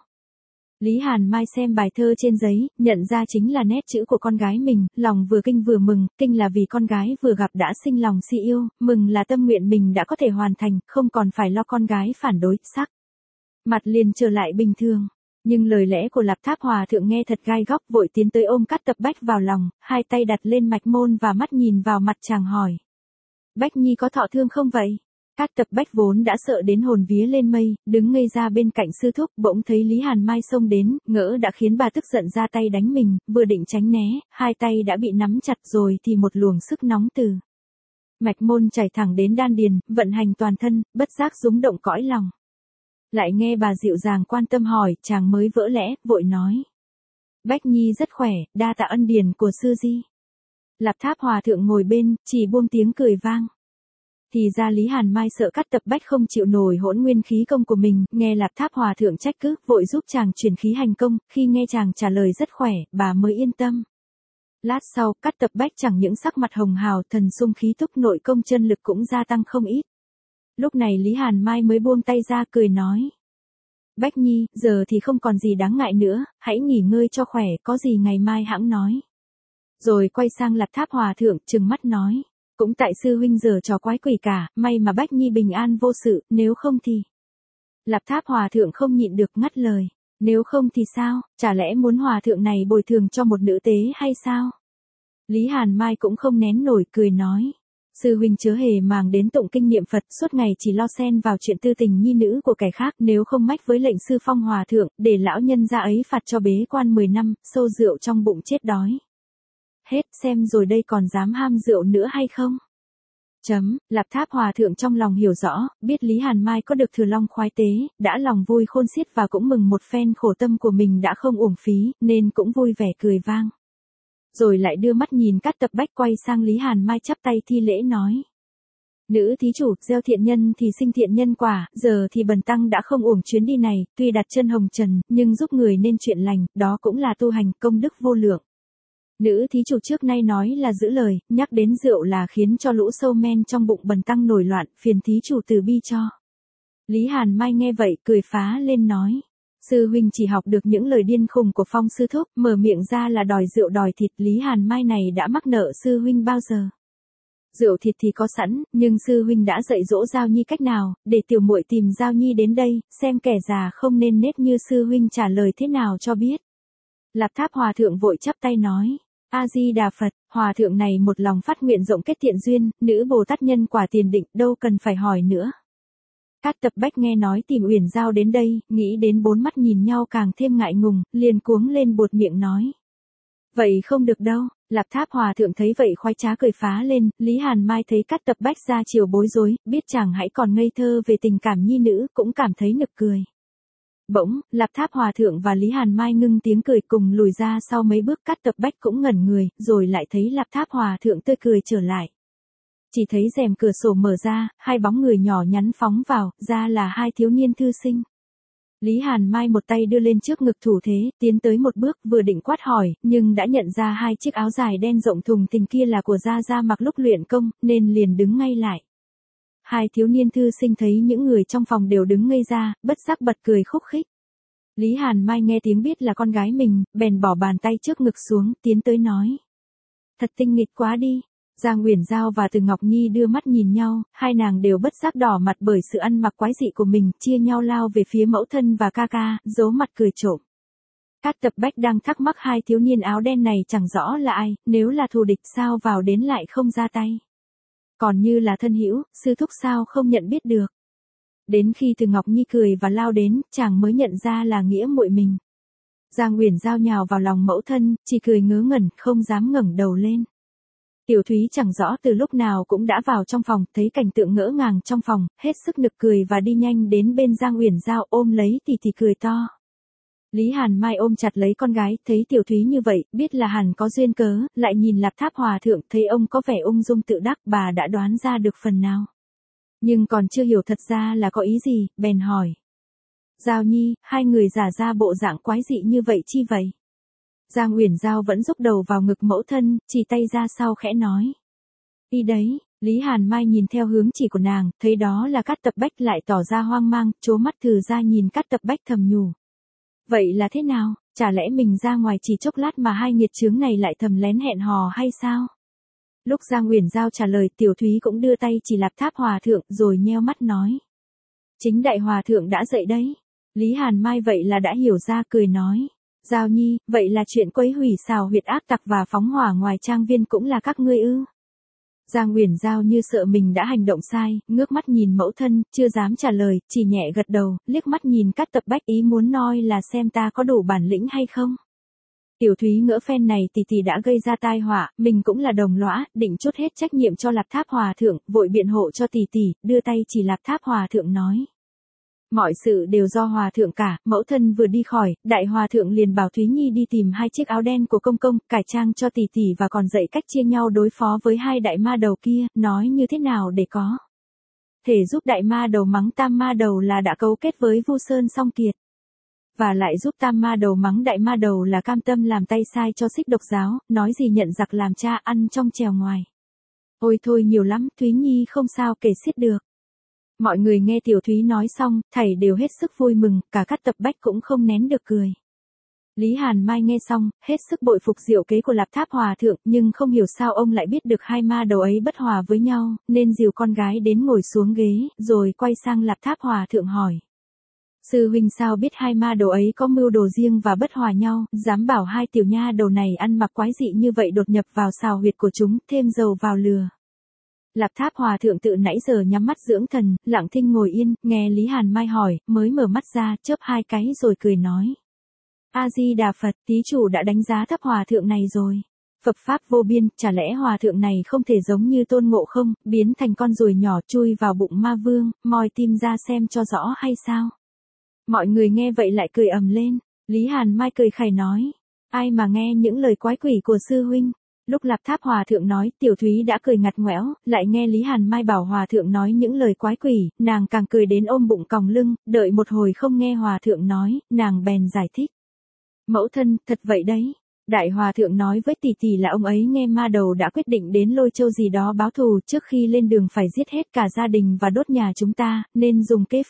Lý Hàn Mai xem bài thơ trên giấy, nhận ra chính là nét chữ của con gái mình, lòng vừa kinh vừa mừng, kinh là vì con gái vừa gặp đã sinh lòng si yêu, mừng là tâm nguyện mình đã có thể hoàn thành, không còn phải lo con gái phản đối, sắc. Mặt liền trở lại bình thường. Nhưng lời lẽ của Lạp Tháp Hòa Thượng nghe thật gai góc, vội tiến tới ôm Cát Tập Bách vào lòng, hai tay đặt lên mạch môn và mắt nhìn vào mặt chàng hỏi. Bách Nhi có thọ thương không vậy? Cát Tập Bách vốn đã sợ đến hồn vía lên mây, đứng ngây ra bên cạnh sư thúc, bỗng thấy Lý Hàn Mai xông đến, ngỡ đã khiến bà tức giận ra tay đánh mình, vừa định tránh né, hai tay đã bị nắm chặt rồi thì một luồng sức nóng từ mạch môn chảy thẳng đến đan điền, vận hành toàn thân, bất giác rúng động cõi lòng. Lại nghe bà dịu dàng quan tâm hỏi, chàng mới vỡ lẽ, vội nói. Bách Nhi rất khỏe, đa tạ ân điển của sư di. Lạp Tháp Hòa Thượng ngồi bên, chỉ buông tiếng cười vang. Thì ra Lý Hàn Mai sợ Cát Tập Bách không chịu nổi hỗn nguyên khí công của mình, nghe Lạp Tháp Hòa Thượng trách cứ, vội giúp chàng chuyển khí hành công, khi nghe chàng trả lời rất khỏe, bà mới yên tâm. Lát sau, Cát Tập Bách chẳng những sắc mặt hồng hào, thần sung khí túc, nội công chân lực cũng gia tăng không ít. Lúc này Lý Hàn Mai mới buông tay ra cười nói. Bách Nhi, giờ thì không còn gì đáng ngại nữa, hãy nghỉ ngơi cho khỏe, có gì ngày mai hẵng nói. Rồi quay sang Lạp Tháp Hòa Thượng trừng mắt nói. Cũng tại sư huynh giờ trò quái quỷ cả, may mà Bách Nhi bình an vô sự, nếu không thì. Lạp Tháp Hòa Thượng không nhịn được ngắt lời. Nếu không thì sao, chả lẽ muốn Hòa Thượng này bồi thường cho một nữ tế hay sao? Lý Hàn Mai cũng không nén nổi cười nói. Sư huynh chớ hề màng đến tụng kinh niệm Phật, suốt ngày chỉ lo xen vào chuyện tư tình nhi nữ của kẻ khác, nếu không mách với lệnh sư phong Hòa Thượng, để lão nhân ra ấy phạt cho bế quan 10 năm, sâu rượu trong bụng chết đói. Hết, xem rồi đây còn dám ham rượu nữa hay không? Lạp Tháp Hòa Thượng trong lòng hiểu rõ, biết Lý Hàn Mai có được thừa long khoái tế, đã lòng vui khôn xiết và cũng mừng một phen khổ tâm của mình đã không uổng phí, nên cũng vui vẻ cười vang. Rồi lại đưa mắt nhìn Cát Tập Bách quay sang Lý Hàn Mai chắp tay thi lễ nói. Nữ thí chủ, gieo thiện nhân thì sinh thiện nhân quả, giờ thì bần tăng đã không uổng chuyến đi này, tuy đặt chân hồng trần, nhưng giúp người nên chuyện lành, đó cũng là tu hành công đức vô lượng. Nữ thí chủ trước nay nói là giữ lời, nhắc đến rượu là khiến cho lũ sâu men trong bụng bần tăng nổi loạn, phiền thí chủ từ bi cho. Lý Hàn Mai nghe vậy cười phá lên nói. Sư huynh chỉ học được những lời điên khùng của Phong sư thúc, mở miệng ra là đòi rượu đòi thịt, Lý Hàn Mai này đã mắc nợ sư huynh bao giờ. Rượu thịt thì có sẵn, nhưng sư huynh đã dạy dỗ Giao Nhi cách nào, để tiểu muội tìm Giao Nhi đến đây, xem kẻ già không nên nết như sư huynh trả lời thế nào cho biết. Lạp Tháp Hòa Thượng vội chắp tay nói. A-di-đà Phật, Hòa Thượng này một lòng phát nguyện rộng kết thiện duyên, nữ Bồ Tát nhân quả tiền định, đâu cần phải hỏi nữa. Cát Tập Bách nghe nói tìm Uyển Giao đến đây, nghĩ đến bốn mắt nhìn nhau càng thêm ngại ngùng, liền cuống lên buột miệng nói. Vậy không được đâu, Lạp Tháp Hòa Thượng thấy vậy khoái trá cười phá lên, Lý Hàn Mai thấy Cát Tập Bách ra chiều bối rối, biết chàng hãy còn ngây thơ về tình cảm nhi nữ, cũng cảm thấy nực cười. Bỗng, Lạp Tháp Hòa Thượng và Lý Hàn Mai ngưng tiếng cười cùng lùi ra sau mấy bước, Cát Tập Bách cũng ngẩn người, rồi lại thấy Lạp Tháp Hòa Thượng tươi cười trở lại. Chỉ thấy rèm cửa sổ mở ra, hai bóng người nhỏ nhắn phóng vào, ra là hai thiếu niên thư sinh. Lý Hàn Mai một tay đưa lên trước ngực thủ thế, tiến tới một bước vừa định quát hỏi, nhưng đã nhận ra hai chiếc áo dài đen rộng thùng thình kia là của Gia Gia mặc lúc luyện công, nên liền đứng ngay lại. Hai thiếu niên thư sinh thấy những người trong phòng đều đứng ngây ra, bất giác bật cười khúc khích. Lý Hàn Mai nghe tiếng biết là con gái mình, bèn bỏ bàn tay trước ngực xuống, tiến tới nói. Thật tinh nghịch quá đi. Giang Uyển Giao và Từ Ngọc Nhi đưa mắt nhìn nhau, hai nàng đều bất giác đỏ mặt bởi sự ăn mặc quái dị của mình, chia nhau lao về phía mẫu thân và ca ca, giấu mặt cười trộm. Cát Tập Bách đang thắc mắc hai thiếu niên áo đen này chẳng rõ là ai, nếu là thù địch sao vào đến lại không ra tay. Còn như là thân hữu, sư thúc sao không nhận biết được. Đến khi Từ Ngọc Nhi cười và lao đến, chàng mới nhận ra là nghĩa muội mình. Giang Uyển Giao nhào vào lòng mẫu thân, chỉ cười ngớ ngẩn, không dám ngẩng đầu lên. Tiểu Thúy chẳng rõ từ lúc nào cũng đã vào trong phòng, thấy cảnh tượng ngỡ ngàng trong phòng, hết sức nực cười và đi nhanh đến bên Giang Uyển Giao ôm lấy tỷ tỷ cười to. Lý Hàn Mai ôm chặt lấy con gái, thấy Tiểu Thúy như vậy, biết là hẳn có duyên cớ, lại nhìn Lạp Tháp Hòa Thượng, thấy ông có vẻ ung dung tự đắc, bà đã đoán ra được phần nào. Nhưng còn chưa hiểu thật ra là có ý gì, bèn hỏi. Giao Nhi, hai người giả ra bộ dạng quái dị như vậy chi vậy? Giang Uyển Giao vẫn rúc đầu vào ngực mẫu thân, chỉ tay ra sau khẽ nói. Đi đấy, Lý Hàn Mai nhìn theo hướng chỉ của nàng, thấy đó là Cát Tập Bách lại tỏ ra hoang mang, trố mắt thừ ra nhìn Cát Tập Bách thầm nhủ. Vậy là thế nào, chả lẽ mình ra ngoài chỉ chốc lát mà hai nghiệt chướng này lại thầm lén hẹn hò hay sao? Lúc Giang Uyển Giao trả lời, Tiểu Thúy cũng đưa tay chỉ Lạp Tháp Hòa Thượng rồi nheo mắt nói. Chính Đại Hòa Thượng đã dậy đấy. Lý Hàn Mai vậy là đã hiểu ra cười nói. Giao Nhi, vậy là chuyện quấy hủy xào huyệt ác tặc và phóng hỏa ngoài trang viên cũng là các ngươi ư? Giang Uyển Giao như sợ mình đã hành động sai, ngước mắt nhìn mẫu thân, chưa dám trả lời, chỉ nhẹ gật đầu, liếc mắt nhìn Cát Tập Bách ý muốn nói là xem ta có đủ bản lĩnh hay không. Tiểu Thúy ngỡ phen này tỷ tỷ đã gây ra tai họa, mình cũng là đồng lõa, định trút hết trách nhiệm cho Lạp Tháp Hòa Thượng, vội biện hộ cho tỷ tỷ, đưa tay chỉ Lạp Tháp Hòa Thượng nói. Mọi sự đều do Hòa Thượng cả, mẫu thân vừa đi khỏi, Đại Hòa Thượng liền bảo Thúy Nhi đi tìm hai chiếc áo đen của công công, cải trang cho tỷ tỷ và còn dạy cách chia nhau đối phó với hai đại ma đầu kia, nói như thế nào để có thể giúp đại ma đầu mắng tam ma đầu là đã cấu kết với Vu Sơn Song Kiệt. Và lại giúp tam ma đầu mắng đại ma đầu là cam tâm làm tay sai cho Xích Độc giáo, nói gì nhận giặc làm cha ăn trong chèo ngoài. Ôi thôi nhiều lắm, Thúy Nhi không sao kể xiết được. Mọi người nghe Tiểu Thúy nói xong, thảy đều hết sức vui mừng, cả Cát Tập Bách cũng không nén được cười. Lý Hàn Mai nghe xong, hết sức bội phục diệu kế của Lạp Tháp Hòa Thượng, nhưng không hiểu sao ông lại biết được hai ma đầu ấy bất hòa với nhau, nên dìu con gái đến ngồi xuống ghế, rồi quay sang Lạp Tháp Hòa Thượng hỏi. Sư huynh sao biết hai ma đầu ấy có mưu đồ riêng và bất hòa nhau, dám bảo hai tiểu nha đầu này ăn mặc quái dị như vậy đột nhập vào sào huyệt của chúng, thêm dầu vào lừa. Lạp Tháp Hòa Thượng tự nãy giờ nhắm mắt dưỡng thần, lặng thinh ngồi yên, nghe Lý Hàn Mai hỏi, mới mở mắt ra, chớp hai cái rồi cười nói. A-di-đà Phật, thí chủ đã đánh giá thấp Hòa Thượng này rồi. Phật Pháp vô biên, chả lẽ Hòa Thượng này không thể giống như Tôn Ngộ Không, biến thành con ruồi nhỏ chui vào bụng ma vương, moi tim ra xem cho rõ hay sao? Mọi người nghe vậy lại cười ầm lên. Lý Hàn Mai cười khẩy nói. Ai mà nghe những lời quái quỷ của sư huynh. Lúc Lạp Tháp Hòa Thượng nói, Tiểu Thúy đã cười ngặt ngoẽo, lại nghe Lý Hàn Mai bảo Hòa Thượng nói những lời quái quỷ, nàng càng cười đến ôm bụng còng lưng, đợi một hồi không nghe Hòa Thượng nói, nàng bèn giải thích. Mẫu thân, thật vậy đấy. Đại Hòa Thượng nói với tỷ tỷ là ông ấy nghe ma đầu đã quyết định đến Lôi Châu gì đó báo thù, trước khi lên đường phải giết hết cả gia đình và đốt nhà chúng ta, nên dùng kế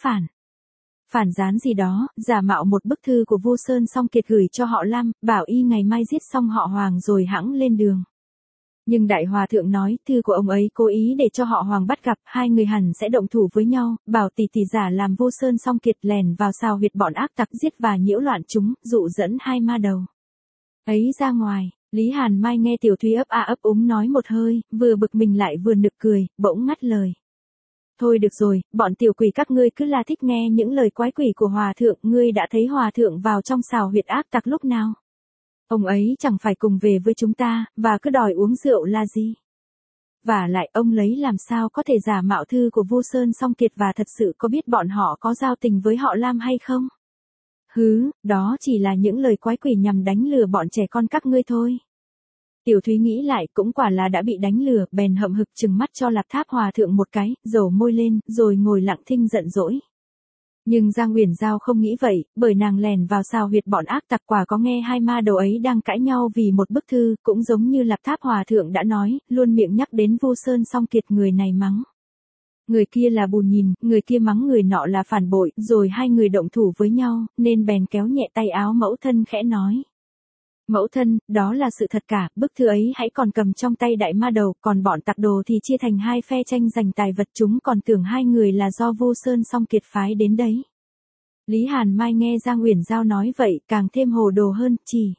phản gián gì đó, giả mạo một bức thư của Vu Sơn Song Kiệt gửi cho họ Lam, bảo y ngày mai giết xong họ Hoàng rồi hẵng lên đường. Nhưng Đại Hòa Thượng nói, thư của ông ấy cố ý để cho họ Hoàng bắt gặp, hai người hẳn sẽ động thủ với nhau, bảo tỷ tỷ giả làm Vu Sơn Song Kiệt lèn vào sào huyệt bọn ác tặc giết và nhiễu loạn chúng, dụ dẫn hai ma đầu ấy ra ngoài. Lý Hàn Mai nghe Tiểu Thúy ấp a ấp úng nói một hơi, vừa bực mình lại vừa nực cười, bỗng ngắt lời. Thôi được rồi, bọn tiểu quỷ các ngươi cứ là thích nghe những lời quái quỷ của Hòa Thượng, ngươi đã thấy Hòa Thượng vào trong sào huyệt ác tặc lúc nào? Ông ấy chẳng phải cùng về với chúng ta, và cứ đòi uống rượu là gì? Và lại ông lấy làm sao có thể giả mạo thư của Vu Sơn Song Kiệt và thật sự có biết bọn họ có giao tình với họ Lam hay không? Hứ, đó chỉ là những lời quái quỷ nhằm đánh lừa bọn trẻ con các ngươi thôi. Tiểu Thúy nghĩ lại cũng quả là đã bị đánh lừa, bèn hậm hực trừng mắt cho Lạp Tháp Hòa Thượng một cái, dầu môi lên, rồi ngồi lặng thinh giận dỗi. Nhưng Giang Uyển Giao không nghĩ vậy, bởi nàng lèn vào sào huyệt bọn ác tặc quả có nghe hai ma đầu ấy đang cãi nhau vì một bức thư, cũng giống như Lạp Tháp Hòa Thượng đã nói, luôn miệng nhắc đến Vu Sơn Song Kiệt, người này mắng. Người kia là bù nhìn, người kia mắng người nọ là phản bội, rồi hai người động thủ với nhau, nên bèn kéo nhẹ tay áo mẫu thân khẽ nói. Mẫu thân, đó là sự thật cả, bức thư ấy hãy còn cầm trong tay đại ma đầu, còn bọn tặc đồ thì chia thành hai phe tranh giành tài vật, chúng còn tưởng hai người là do Vu Sơn Song Kiệt phái đến đấy. Lý Hàn Mai nghe Giang Uyển Giao nói vậy, càng thêm hồ đồ hơn, chỉ.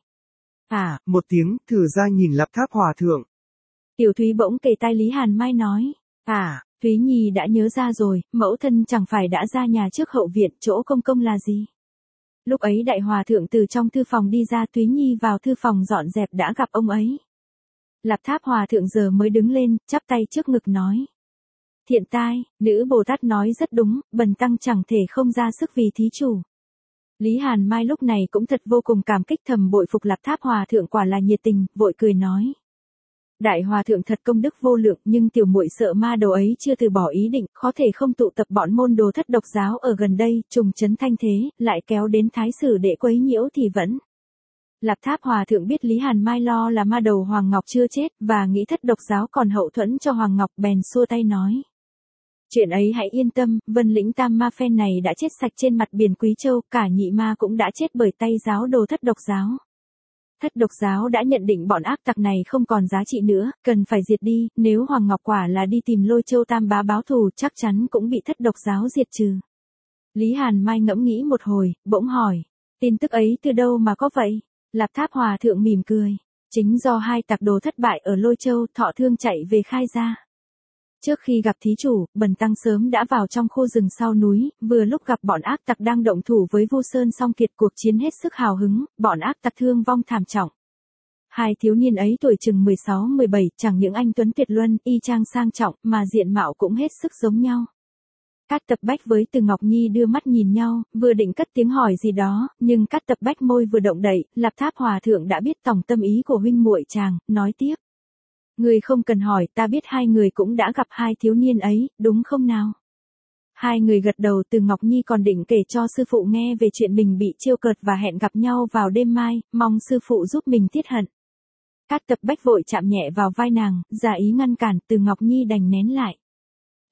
Một tiếng, thử ra nhìn Lạp Tháp Hòa Thượng. Tiểu Thúy bỗng kề tai Lý Hàn Mai nói. Thúy Nhi đã nhớ ra rồi, mẫu thân chẳng phải đã ra nhà trước hậu viện, chỗ công công là gì? Lúc ấy Đại Hòa Thượng từ trong thư phòng đi ra, Thúy Nhi vào thư phòng dọn dẹp đã gặp ông ấy. Lạp Tháp Hòa Thượng giờ mới đứng lên, chắp tay trước ngực nói. Thiện tai, nữ Bồ Tát nói rất đúng, bần tăng chẳng thể không ra sức vì thí chủ. Lý Hàn Mai lúc này cũng thật vô cùng cảm kích, thầm bội phục Lạp Tháp Hòa Thượng quả là nhiệt tình, vội cười nói. Đại Hòa Thượng thật công đức vô lượng, nhưng tiểu muội sợ ma đầu ấy chưa từ bỏ ý định, có thể không tụ tập bọn môn đồ Thất Độc giáo ở gần đây, trùng trấn thanh thế, lại kéo đến Thái Sử để quấy nhiễu thì vẫn. Lạp Tháp Hòa Thượng biết Lý Hàn Mai lo là ma đầu Hoàng Ngọc chưa chết, và nghĩ Thất Độc giáo còn hậu thuẫn cho Hoàng Ngọc, bèn xua tay nói. Chuyện ấy hãy yên tâm, Vân Lĩnh Tam Ma phen này đã chết sạch trên mặt biển Quý Châu, cả nhị ma cũng đã chết bởi tay giáo đồ Thất Độc giáo. Thất Độc giáo đã nhận định bọn ác tặc này không còn giá trị nữa, cần phải diệt đi, nếu Hoàng Ngọc quả là đi tìm Lôi Châu Tam Bá báo thù chắc chắn cũng bị Thất Độc giáo diệt trừ. Lý Hàn Mai ngẫm nghĩ một hồi, bỗng hỏi, tin tức ấy từ đâu mà có vậy? Lạp Tháp Hòa Thượng mỉm cười, chính do hai tặc đồ thất bại ở Lôi Châu, thọ thương chạy về khai ra. Trước khi gặp thí chủ, bần tăng sớm đã vào trong khu rừng sau núi, vừa lúc gặp bọn ác tặc đang động thủ với Vu Sơn Song Kiệt, cuộc chiến hết sức hào hứng, bọn ác tặc thương vong thảm trọng. Hai thiếu niên ấy tuổi chừng 16-17, chẳng những anh tuấn tuyệt luân, y chang sang trọng, mà diện mạo cũng hết sức giống nhau. Cát Tập Bách với Từ Ngọc Nhi đưa mắt nhìn nhau, vừa định cất tiếng hỏi gì đó, nhưng Cát Tập Bách môi vừa động đậy, Lạp Tháp Hòa Thượng đã biết tổng tâm ý của huynh muội chàng, nói tiếp. Người không cần hỏi, ta biết hai người cũng đã gặp hai thiếu niên ấy, đúng không nào? Hai người gật đầu. Từ Ngọc Nhi còn định kể cho sư phụ nghe về chuyện mình bị trêu cợt và hẹn gặp nhau vào đêm mai, mong sư phụ giúp mình tiết hận. Cát Tập Bách vội chạm nhẹ vào vai nàng, giả ý ngăn cản, Từ Ngọc Nhi đành nén lại.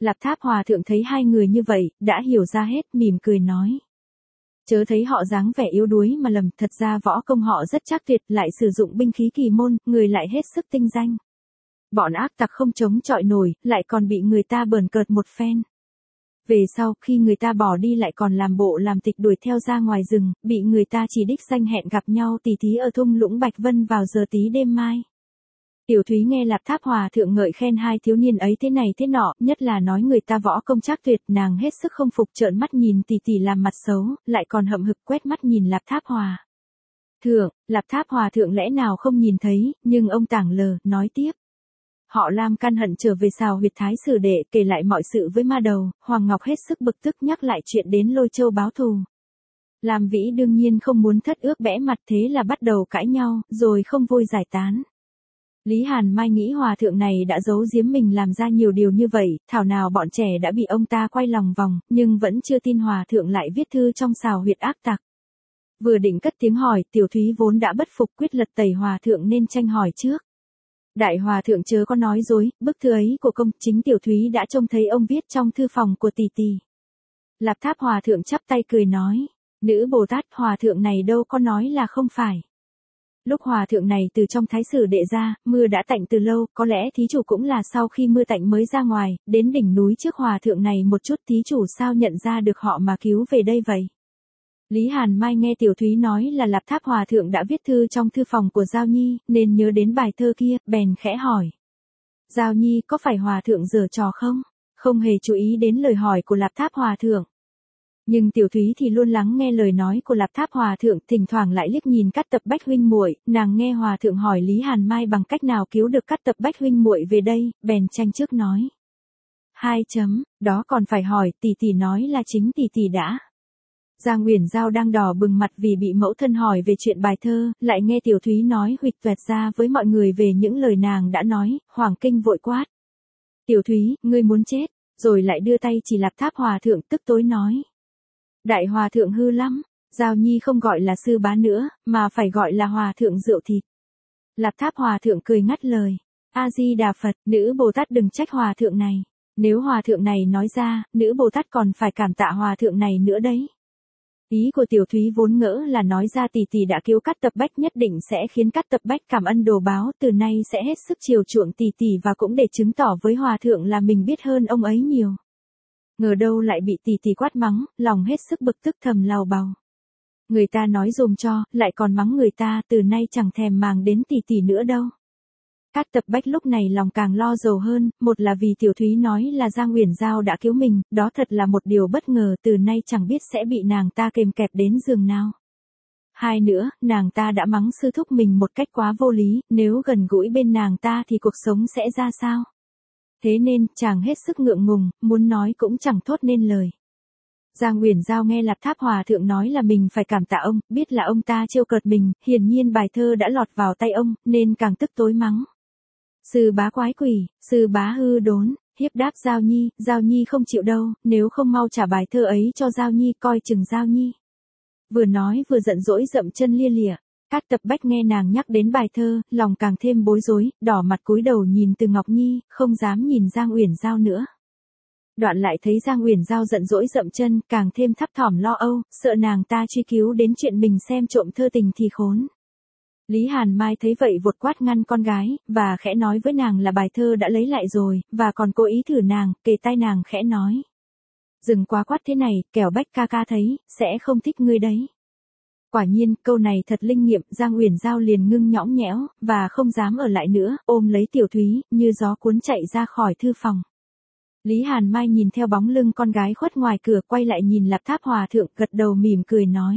Lạp Tháp Hòa thượng thấy hai người như vậy, đã hiểu ra hết, mỉm cười nói. Chớ thấy họ dáng vẻ yếu đuối mà lầm, thật ra võ công họ rất chắc tuyệt, lại sử dụng binh khí kỳ môn, người lại hết sức tinh danh. Bọn ác tặc không chống chọi nổi, lại còn bị người ta bờn cợt một phen. Về sau, khi người ta bỏ đi lại còn làm bộ làm tịch đuổi theo ra ngoài rừng, bị người ta chỉ đích danh hẹn gặp nhau tỉ thí ở thung lũng Bạch Vân vào giờ tí đêm mai. Tiểu Thúy nghe Lạp Tháp Hòa thượng ngợi khen hai thiếu niên ấy thế này thế nọ, nhất là nói người ta võ công chắc tuyệt, nàng hết sức không phục, trợn mắt nhìn tỷ tỷ làm mặt xấu, lại còn hậm hực quét mắt nhìn Lạp Tháp Hòa thượng. Lạp Tháp Hòa thượng lẽ nào không nhìn thấy, nhưng ông tảng lờ, nói tiếp. Họ Lam căn hận trở về Sào Huyệt Thái Sử Đệ, kể lại mọi sự với ma đầu. Hoàng Ngọc hết sức bực tức nhắc lại chuyện đến Lôi Châu báo thù. Lam Vĩ đương nhiên không muốn thất ước bẽ mặt, thế là bắt đầu cãi nhau, rồi không vui giải tán. Lý Hàn Mai nghĩ hòa thượng này đã giấu giếm mình làm ra nhiều điều như vậy, thảo nào bọn trẻ đã bị ông ta quay lòng vòng, nhưng vẫn chưa tin hòa thượng lại viết thư trong Sào Huyệt ác tặc. Vừa định cất tiếng hỏi, Tiểu Thúy vốn đã bất phục, quyết lật tẩy hòa thượng nên tranh hỏi trước. Đại hòa thượng chớ có nói dối, bức thư ấy của công, chính Tiểu Thúy đã trông thấy ông viết trong thư phòng của tỷ tỷ. Lạp Tháp Hòa thượng chắp tay cười nói, nữ Bồ Tát, hòa thượng này đâu có nói là không phải. Lúc hòa thượng này từ trong Thái Sử Đệ ra, mưa đã tạnh từ lâu, có lẽ thí chủ cũng là sau khi mưa tạnh mới ra ngoài, đến đỉnh núi trước hòa thượng này một chút, thí chủ sao nhận ra được họ mà cứu về đây vậy? Lý Hàn Mai nghe Tiểu Thúy nói là Lạp Tháp Hòa thượng đã viết thư trong thư phòng của Giao Nhi, nên nhớ đến bài thơ kia, bèn khẽ hỏi. Giao Nhi có phải hòa thượng giở trò không? Không hề chú ý đến lời hỏi của Lạp Tháp Hòa thượng. Nhưng Tiểu Thúy thì luôn lắng nghe lời nói của Lạp Tháp Hòa thượng, thỉnh thoảng lại liếc nhìn Cát Tập Bách huynh muội, nàng nghe hòa thượng hỏi Lý Hàn Mai bằng cách nào cứu được Cát Tập Bách huynh muội về đây, bèn tranh trước nói. Đó còn phải hỏi, tỷ tỷ nói là chính tỷ tỷ đã. Giang Uyển Giao đang đỏ bừng mặt vì bị mẫu thân hỏi về chuyện bài thơ, lại nghe Tiểu Thúy nói huỵch toẹt ra với mọi người về những lời nàng đã nói, Hoàng Kinh vội quát. Tiểu Thúy, ngươi muốn chết, rồi lại đưa tay chỉ Lạp Tháp Hòa thượng, tức tối nói. Đại hòa thượng hư lắm, Giao Nhi không gọi là sư bá nữa, mà phải gọi là hòa thượng rượu thịt. Lạp Tháp Hòa thượng cười ngắt lời. A-di-đà Phật, nữ Bồ Tát đừng trách hòa thượng này. Nếu hòa thượng này nói ra, nữ Bồ Tát còn phải cảm tạ hòa thượng này nữa đấy. Ý của Tiểu Thúy vốn ngỡ là nói ra tỷ tỷ đã cứu Cát Tập Bách nhất định sẽ khiến Cát Tập Bách cảm ân đồ báo, từ nay sẽ hết sức chiều chuộng tỷ tỷ và cũng để chứng tỏ với hòa thượng là mình biết hơn ông ấy nhiều. Ngờ đâu lại bị tỷ tỷ quát mắng, lòng hết sức bực tức thầm lào bào. Người ta nói dùm cho, lại còn mắng người ta, từ nay chẳng thèm màng đến tỷ tỷ nữa đâu. Cát Tập Bách lúc này lòng càng lo dầu hơn, một là vì Tiểu Thúy nói là Giang Uyển Giao đã cứu mình, đó thật là một điều bất ngờ, từ nay chẳng biết sẽ bị nàng ta kềm kẹp đến giường nào. Hai nữa, nàng ta đã mắng sư thúc mình một cách quá vô lý, nếu gần gũi bên nàng ta thì cuộc sống sẽ ra sao? Thế nên, chàng hết sức ngượng ngùng, muốn nói cũng chẳng thốt nên lời. Giang Uyển Giao nghe Lạp Tháp Hòa thượng nói là mình phải cảm tạ ông, biết là ông ta trêu cợt mình, hiển nhiên bài thơ đã lọt vào tay ông, nên càng tức tối mắng. Sư bá quái quỷ, sư bá hư đốn, hiếp đáp Giao Nhi không chịu đâu, nếu không mau trả bài thơ ấy cho Giao Nhi, coi chừng Giao Nhi. Vừa nói vừa giận dỗi dậm chân lia lịa. Cát Tập Bách nghe nàng nhắc đến bài thơ, lòng càng thêm bối rối, đỏ mặt cúi đầu nhìn Từ Ngọc Nhi, không dám nhìn Giang Uyển Giao nữa. Đoạn lại thấy Giang Uyển Giao giận dỗi dậm chân, càng thêm thấp thỏm lo âu, sợ nàng ta truy cứu đến chuyện mình xem trộm thơ tình thì khốn. Lý Hàn Mai thấy vậy vụt quát ngăn con gái, và khẽ nói với nàng là bài thơ đã lấy lại rồi, và còn cố ý thử nàng, kề tai nàng khẽ nói. Đừng quá quát thế này, kẻo Bách ca ca thấy, sẽ không thích ngươi đấy. Quả nhiên, câu này thật linh nghiệm, Giang Uyển Giao liền ngưng nhõng nhẽo, và không dám ở lại nữa, ôm lấy Tiểu Thúy, như gió cuốn chạy ra khỏi thư phòng. Lý Hàn Mai nhìn theo bóng lưng con gái khuất ngoài cửa, quay lại nhìn Lạp Tháp Hòa thượng, gật đầu mỉm cười nói.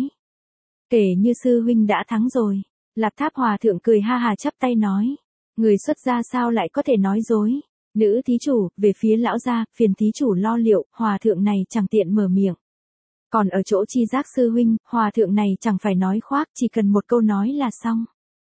Kể như sư huynh đã thắng rồi. Lạp Tháp Hòa thượng cười ha hà chắp tay nói. Người xuất gia sao lại có thể nói dối. Nữ thí chủ, về phía lão gia, phiền thí chủ lo liệu, hòa thượng này chẳng tiện mở miệng. Còn ở chỗ Chi Giác sư huynh, hòa thượng này chẳng phải nói khoác, chỉ cần một câu nói là xong.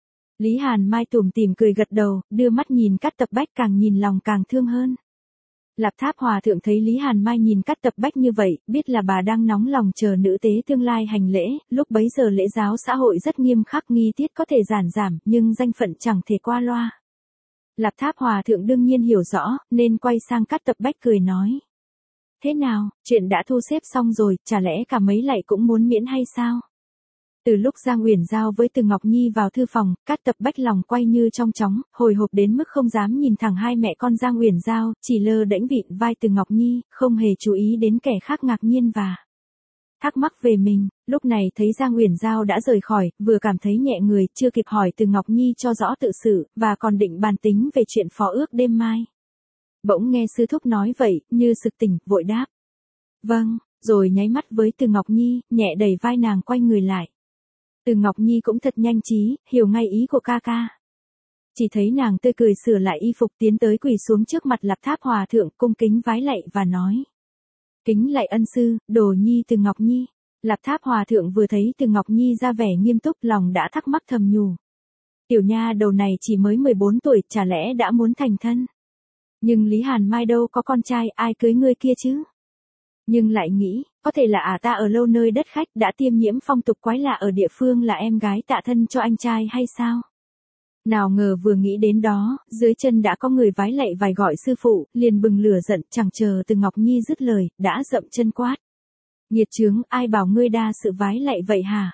Lý Hàn Mai tủm tỉm cười gật đầu, đưa mắt nhìn Cát Tập Bách, càng nhìn lòng càng thương hơn. Lạp Tháp Hòa thượng thấy Lý Hàn Mai nhìn Cát Tập Bách như vậy, biết là bà đang nóng lòng chờ nữ tế tương lai hành lễ, lúc bấy giờ lễ giáo xã hội rất nghiêm khắc, nghi tiết có thể giản giảm, nhưng danh phận chẳng thể qua loa. Lạp Tháp Hòa Thượng đương nhiên hiểu rõ, nên quay sang Cát Tập Bách cười nói. Thế nào, chuyện đã thu xếp xong rồi, chả lẽ cả mấy lạy cũng muốn miễn hay sao? Từ lúc Giang Uyển giao với Từ Ngọc Nhi vào thư phòng, Cát Tập Bách lòng quay như trong chóng, hồi hộp đến mức không dám nhìn thẳng hai mẹ con Giang Uyển giao, chỉ lơ đễnh vịn vai Từ Ngọc Nhi, không hề chú ý đến kẻ khác ngạc nhiên và thắc mắc về mình. Lúc này thấy Giang Uyển giao đã rời khỏi, vừa cảm thấy nhẹ người, chưa kịp hỏi Từ Ngọc Nhi cho rõ tự sự, và còn định bàn tính về chuyện phó ước đêm mai. Bỗng nghe sư thúc nói vậy, như sực tỉnh, vội đáp. Vâng, rồi nháy mắt với Từ Ngọc Nhi, nhẹ đẩy vai nàng quay người lại. Từ Ngọc Nhi cũng thật nhanh trí, hiểu ngay ý của ca ca. Chỉ thấy nàng tươi cười sửa lại y phục tiến tới quỳ xuống trước mặt Lạp Tháp Hòa Thượng, cung kính vái lạy và nói. Kính lạy ân sư, đồ nhi Từ Ngọc Nhi. Lạp Tháp Hòa Thượng vừa thấy Từ Ngọc Nhi ra vẻ nghiêm túc, lòng đã thắc mắc thầm nhủ. Tiểu nha đầu này chỉ mới 14 tuổi, chả lẽ đã muốn thành thân. Nhưng Lý Hàn Mai đâu có con trai, ai cưới ngươi kia chứ? Nhưng lại nghĩ, có thể là ta ở lâu nơi đất khách đã tiêm nhiễm phong tục quái lạ ở địa phương là em gái tạ thân cho anh trai hay sao? Nào ngờ vừa nghĩ đến đó, dưới chân đã có người vái lạy vài gọi sư phụ, liền bừng lửa giận, chẳng chờ Từ Ngọc Nhi dứt lời, đã dậm chân quát. Nghiệt chướng, ai bảo ngươi đa sự vái lạy vậy hả?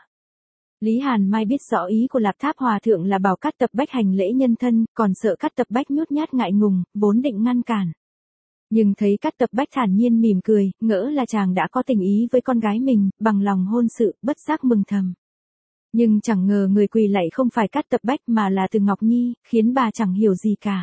Lý Hàn Mai biết rõ ý của Lạp Tháp Hòa Thượng là bảo Cát Tập Bách hành lễ nhân thân, còn sợ Cát Tập Bách nhút nhát ngại ngùng, vốn định ngăn cản. Nhưng thấy Cát Tập Bách thản nhiên mỉm cười, ngỡ là chàng đã có tình ý với con gái mình, bằng lòng hôn sự, bất giác mừng thầm. Nhưng chẳng ngờ người quỳ lạy không phải Cát Tập Bách mà là Từ Ngọc Nhi, khiến bà chẳng hiểu gì cả.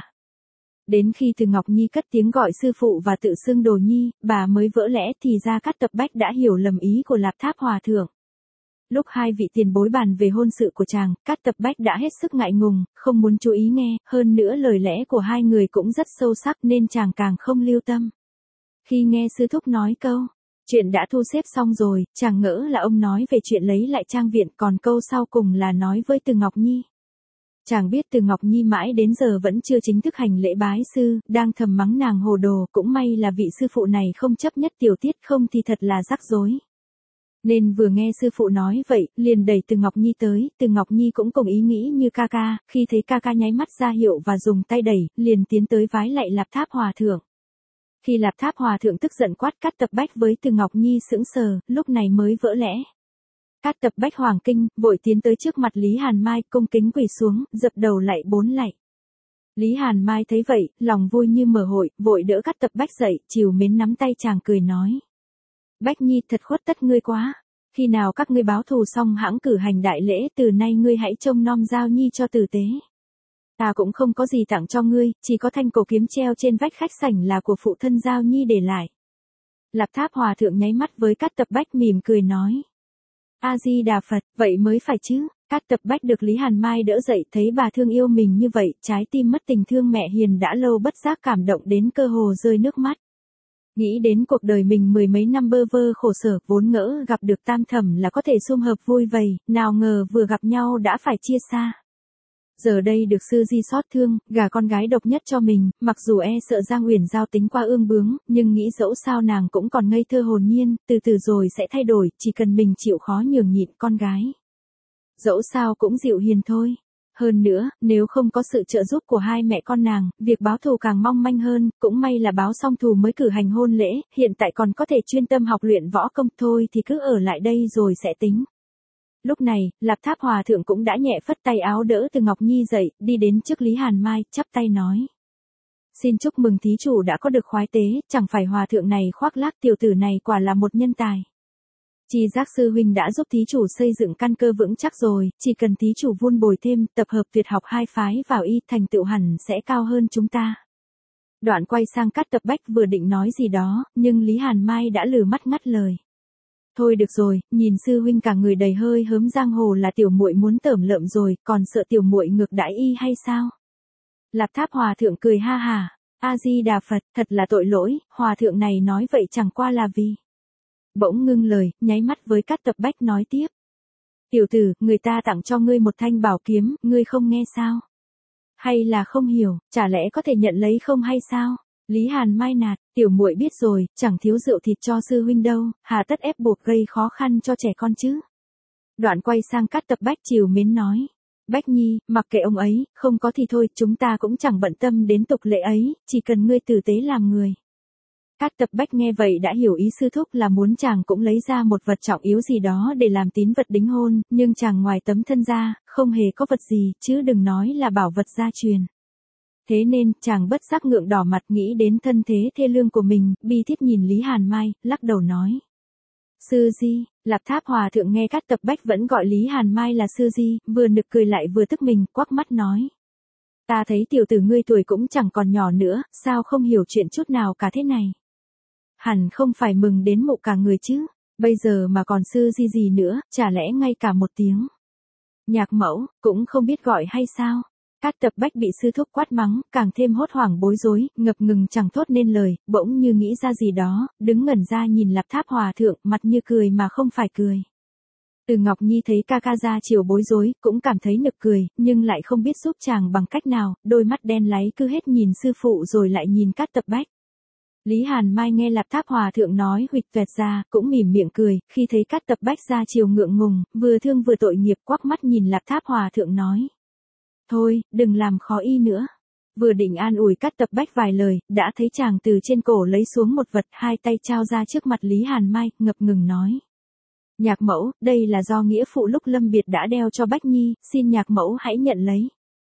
Đến khi Từ Ngọc Nhi cất tiếng gọi sư phụ và tự xưng đồ nhi, bà mới vỡ lẽ thì ra Cát Tập Bách đã hiểu lầm ý của Lạp Tháp Hòa Thượng. Lúc hai vị tiền bối bàn về hôn sự của chàng, Cát Tập Bách đã hết sức ngại ngùng, không muốn chú ý nghe, hơn nữa lời lẽ của hai người cũng rất sâu sắc nên chàng càng không lưu tâm. Khi nghe sư thúc nói câu, chuyện đã thu xếp xong rồi, chàng ngỡ là ông nói về chuyện lấy lại trang viện, còn câu sau cùng là nói với Từ Ngọc Nhi. Chàng biết Từ Ngọc Nhi mãi đến giờ vẫn chưa chính thức hành lễ bái sư, đang thầm mắng nàng hồ đồ, cũng may là vị sư phụ này không chấp nhất tiểu tiết, không thì thật là rắc rối. Nên vừa nghe sư phụ nói vậy, liền đẩy Từ Ngọc Nhi tới, Từ Ngọc Nhi cũng cùng ý nghĩ như ca ca, khi thấy ca ca nháy mắt ra hiệu và dùng tay đẩy, liền tiến tới vái lạy Lạp Tháp Hòa Thượng. Khi Lạp Tháp Hòa Thượng tức giận quát Cát Tập Bách với Từ Ngọc Nhi sững sờ, lúc này mới vỡ lẽ. Cát Tập Bách hoàng kinh, vội tiến tới trước mặt Lý Hàn Mai, cung kính quỳ xuống, dập đầu lạy 4 lạy. Lý Hàn Mai thấy vậy, lòng vui như mở hội, vội đỡ Cát Tập Bách dậy, trìu mến nắm tay chàng cười nói. Bách Nhi thật khuất tất ngươi quá. Khi nào các ngươi báo thù xong hãng cử hành đại lễ, từ nay ngươi hãy trông nom Giao Nhi cho tử tế. Ta cũng không có gì tặng cho ngươi, chỉ có thanh cổ kiếm treo trên vách khách sảnh là của phụ thân Giao Nhi để lại. Lạp Tháp Hòa Thượng nháy mắt với Cát Tập Bách mỉm cười nói. A Di Đà Phật, vậy mới phải chứ. Cát Tập Bách được Lý Hàn Mai đỡ dậy, thấy bà thương yêu mình như vậy, trái tim mất tình thương mẹ hiền đã lâu bất giác cảm động đến cơ hồ rơi nước mắt. Nghĩ đến cuộc đời mình 10 mấy năm bơ vơ khổ sở, vốn ngỡ gặp được tam thẩm là có thể sum họp vui vầy, nào ngờ vừa gặp nhau đã phải chia xa. Giờ đây được sư di xót thương, gả con gái độc nhất cho mình, mặc dù sợ Giang Uyển giao tính qua ương bướng, nhưng nghĩ dẫu sao nàng cũng còn ngây thơ hồn nhiên, từ từ rồi sẽ thay đổi, chỉ cần mình chịu khó nhường nhịn con gái. Dẫu sao cũng dịu hiền thôi. Hơn nữa, nếu không có sự trợ giúp của hai mẹ con nàng, việc báo thù càng mong manh hơn, cũng may là báo xong thù mới cử hành hôn lễ, hiện tại còn có thể chuyên tâm học luyện võ công, thôi thì cứ ở lại đây rồi sẽ tính. Lúc này, Lạp Tháp Hòa Thượng cũng đã nhẹ phất tay áo đỡ Từ Ngọc Nhi dậy, đi đến trước Lý Hàn Mai, chắp tay nói. Xin chúc mừng thí chủ đã có được khoái tế, chẳng phải Hòa Thượng này khoác lác, tiểu tử này quả là một nhân tài. Chi giác sư huynh đã giúp thí chủ xây dựng căn cơ vững chắc rồi, chỉ cần thí chủ vun bồi thêm, tập hợp tuyệt học hai phái vào y, thành tựu hẳn sẽ cao hơn chúng ta. Đoạn quay sang Cát Tập Bách vừa định nói gì đó, nhưng Lý Hàn Mai đã lừ mắt ngắt lời. Thôi được rồi, nhìn sư huynh cả người đầy hơi hớm giang hồ là tiểu muội muốn tởm lợm rồi, còn sợ tiểu muội ngược đãi y hay sao? Lạp Tháp Hòa Thượng cười ha hà, A Di Đà Phật, thật là tội lỗi, Hòa Thượng này nói vậy chẳng qua là vì. Bỗng ngưng lời, nháy mắt với Cát Tập Bách nói tiếp. Tiểu tử, người ta tặng cho ngươi một thanh bảo kiếm, ngươi không nghe sao? Hay là không hiểu, chả lẽ có thể nhận lấy không hay sao? Lý Hàn Mai nạt, tiểu muội biết rồi, chẳng thiếu rượu thịt cho sư huynh đâu, hà tất ép buộc gây khó khăn cho trẻ con chứ. Đoạn quay sang Cát Tập Bách trìu mến nói. Bách Nhi, mặc kệ ông ấy, không có thì thôi, chúng ta cũng chẳng bận tâm đến tục lệ ấy, chỉ cần ngươi tử tế làm người. Cát Tập Bách nghe vậy đã hiểu ý sư thúc là muốn chàng cũng lấy ra một vật trọng yếu gì đó để làm tín vật đính hôn, nhưng chàng ngoài tấm thân ra, không hề có vật gì, chứ đừng nói là bảo vật gia truyền. Thế nên, chàng bất giác ngượng đỏ mặt nghĩ đến thân thế thê lương của mình, bi thiết nhìn Lý Hàn Mai, lắc đầu nói. Sư Di, Lạp Tháp Hòa Thượng nghe Cát Tập Bách vẫn gọi Lý Hàn Mai là Sư Di, vừa nực cười lại vừa tức mình, quắc mắt nói. Ta thấy tiểu tử ngươi tuổi cũng chẳng còn nhỏ nữa, sao không hiểu chuyện chút nào cả thế này. Hẳn không phải mừng đến mộ cả người chứ, bây giờ mà còn Sư Di gì nữa, chả lẽ ngay cả một tiếng. Nhạc mẫu, cũng không biết gọi hay sao. Cát Tập Bách bị sư thúc quát mắng, càng thêm hốt hoảng bối rối, ngập ngừng chẳng thốt nên lời, bỗng như nghĩ ra gì đó, đứng ngẩn ra nhìn Lạp Tháp Hòa Thượng, mặt như cười mà không phải cười. Từ Ngọc Nhi thấy ca ca ra chiều bối rối, cũng cảm thấy nực cười, nhưng lại không biết giúp chàng bằng cách nào, đôi mắt đen láy cứ hết nhìn sư phụ rồi lại nhìn Cát Tập Bách. Lý Hàn Mai nghe Lạp Tháp Hòa Thượng nói huỵch toẹt ra, cũng mỉm miệng cười, khi thấy Cát Tập Bách ra chiều ngượng ngùng, vừa thương vừa tội nghiệp, quắc mắt nhìn Lạp Tháp Hòa Thượng nói. Thôi, đừng làm khó y nữa. Vừa định an ủi Cát Tập Bách vài lời, đã thấy chàng từ trên cổ lấy xuống một vật, hai tay trao ra trước mặt Lý Hàn Mai, ngập ngừng nói. Nhạc mẫu, đây là do nghĩa phụ lúc lâm biệt đã đeo cho Bách Nhi, xin nhạc mẫu hãy nhận lấy.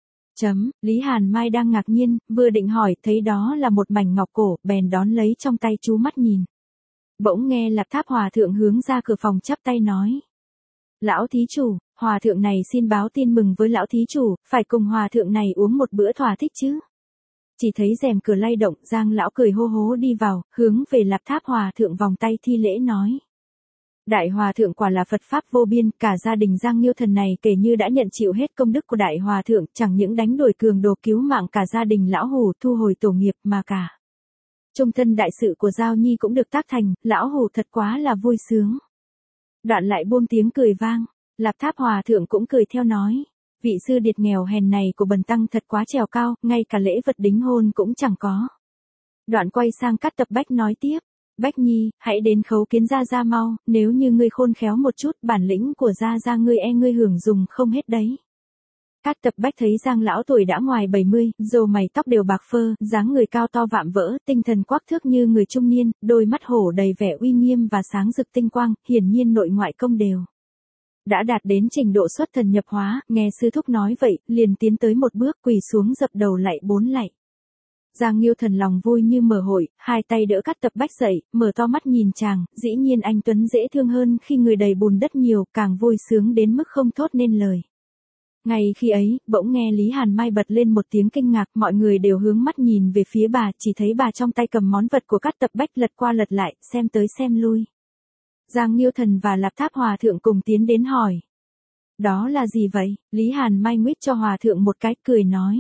Lý Hàn Mai đang ngạc nhiên, vừa định hỏi, thấy đó là một mảnh ngọc cổ, bèn đón lấy trong tay chú mắt nhìn. Bỗng nghe Lạp Tháp Hòa Thượng hướng ra cửa phòng chắp tay nói. Lão thí chủ, Hòa Thượng này xin báo tin mừng với lão thí chủ, phải cùng Hòa Thượng này uống một bữa thỏa thích chứ. Chỉ thấy rèm cửa lay động, Giang lão cười hô hố đi vào, hướng về Lạp Tháp Hòa Thượng vòng tay thi lễ nói. Đại Hòa Thượng quả là Phật Pháp vô biên, cả gia đình Giang Nghiêu Thần này kể như đã nhận chịu hết công đức của Đại Hòa Thượng, chẳng những đánh đuổi cường đồ cứu mạng cả gia đình lão hủ thu hồi tổ nghiệp mà cả. Trung thân đại sự của Giao Nhi cũng được tác thành, lão hủ thật quá là vui sướng. Đoạn lại buông tiếng cười vang, Lạp Tháp Hòa Thượng cũng cười theo nói. Vị sư điệt nghèo hèn này của bần tăng thật quá trèo cao, ngay cả lễ vật đính hôn cũng chẳng có. Đoạn quay sang Cát Tập Bách nói tiếp. Bách Nhi, hãy đến khấu kiến gia gia mau, nếu như ngươi khôn khéo một chút, bản lĩnh của gia gia ngươi ngươi hưởng dùng không hết đấy. Cát Tập Bách thấy Giang lão tuổi đã ngoài 70, râu mày tóc đều bạc phơ, dáng người cao to vạm vỡ, tinh thần quắc thước như người trung niên, đôi mắt hổ đầy vẻ uy nghiêm và sáng rực tinh quang, hiển nhiên nội ngoại công đều. Đã đạt đến trình độ xuất thần nhập hóa, nghe sư thúc nói vậy, liền tiến tới một bước quỳ xuống dập đầu lạy 4 lạy. Giang Nghiêu Thần lòng vui như mở hội, hai tay đỡ Cát Tập Bách dậy, mở to mắt nhìn chàng, dĩ nhiên anh tuấn dễ thương hơn khi người đầy bùn đất nhiều, càng vui sướng đến mức không thốt nên lời. Ngay khi ấy, bỗng nghe Lý Hàn Mai bật lên một tiếng kinh ngạc, mọi người đều hướng mắt nhìn về phía bà, chỉ thấy bà trong tay cầm món vật của Cát Tập Bách lật qua lật lại, xem tới xem lui. Giang Nghiêu Thần và Lạp Tháp Hòa Thượng cùng tiến đến hỏi. Đó là gì vậy? Lý Hàn Mai nguyết cho Hòa Thượng một cái, cười nói.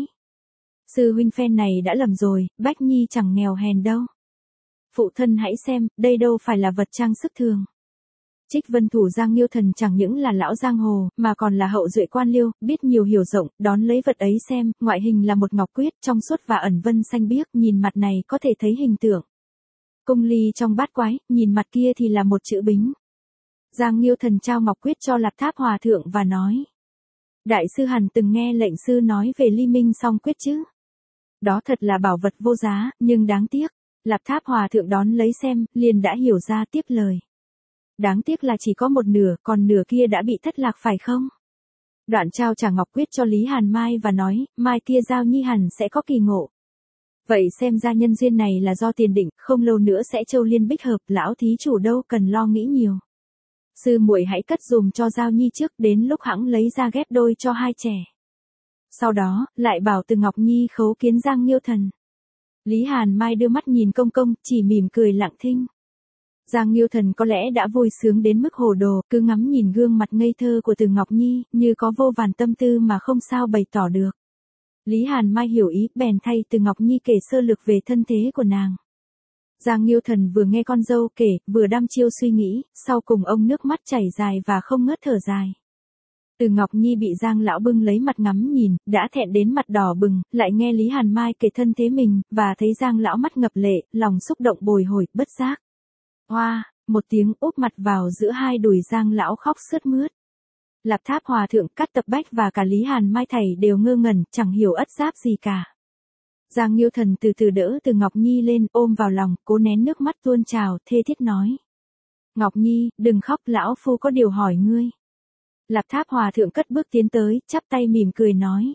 Sư huynh phen này đã lầm rồi, Bách Nhi chẳng nghèo hèn đâu. Phụ thân hãy xem, đây đâu phải là vật trang sức thường. Trích Vân Thủ Giang Nghiêu Thần chẳng những là lão giang hồ, mà còn là hậu duệ quan liêu, biết nhiều hiểu rộng, đón lấy vật ấy xem, ngoại hình là một ngọc quyết, trong suốt và ẩn vân xanh biếc, nhìn mặt này có thể thấy hình tượng. Cung ly trong bát quái, nhìn mặt kia thì là một chữ bính. Giang Nghiêu Thần trao ngọc quyết cho Lạp Tháp Hòa Thượng và nói. Đại sư hẳn từng nghe lệnh sư nói về ly minh song quyết chứ. Đó thật là bảo vật vô giá, nhưng đáng tiếc. Lạp Tháp Hòa Thượng đón lấy xem, liền đã hiểu ra tiếp lời. Đáng tiếc là chỉ có một nửa, còn nửa kia đã bị thất lạc phải không? Đoạn trao trả ngọc quyết cho Lý Hàn Mai và nói, mai kia Giao Nhi hẳn sẽ có kỳ ngộ. Vậy xem ra nhân duyên này là do tiền định, không lâu nữa sẽ châu liên bích hợp, lão thí chủ đâu cần lo nghĩ nhiều. Sư muội hãy cất dùm cho Giao Nhi trước, đến lúc hẵng lấy ra ghép đôi cho hai trẻ. Sau đó, lại bảo Từ Ngọc Nhi khấu kiến Giang Nghiêu Thần. Lý Hàn Mai đưa mắt nhìn công công, chỉ mỉm cười lặng thinh. Giang Nghiêu Thần có lẽ đã vui sướng đến mức hồ đồ, cứ ngắm nhìn gương mặt ngây thơ của Từ Ngọc Nhi, như có vô vàn tâm tư mà không sao bày tỏ được. Lý Hàn Mai hiểu ý, bèn thay Từ Ngọc Nhi kể sơ lược về thân thế của nàng. Giang Nghiêu Thần vừa nghe con dâu kể, vừa đăm chiêu suy nghĩ, sau cùng ông nước mắt chảy dài và không ngớt thở dài. Từ Ngọc Nhi bị Giang lão bưng lấy mặt ngắm nhìn, đã thẹn đến mặt đỏ bừng, lại nghe Lý Hàn Mai kể thân thế mình, và thấy Giang lão mắt ngập lệ, lòng xúc động bồi hồi, bất giác. Hoa, một tiếng úp mặt vào giữa hai đùi Giang lão khóc sướt mướt. Lạp Tháp Hòa Thượng, Cát Tập Bách và cả Lý Hàn Mai thảy đều ngơ ngẩn, chẳng hiểu ất giáp gì cả. Giang Nghiêu Thần từ từ đỡ Từ Ngọc Nhi lên, ôm vào lòng, cố nén nước mắt tuôn trào, thê thiết nói. Ngọc Nhi, đừng khóc, lão phu có điều hỏi ngươi. Lạp Tháp Hòa Thượng cất bước tiến tới, chắp tay mỉm cười nói.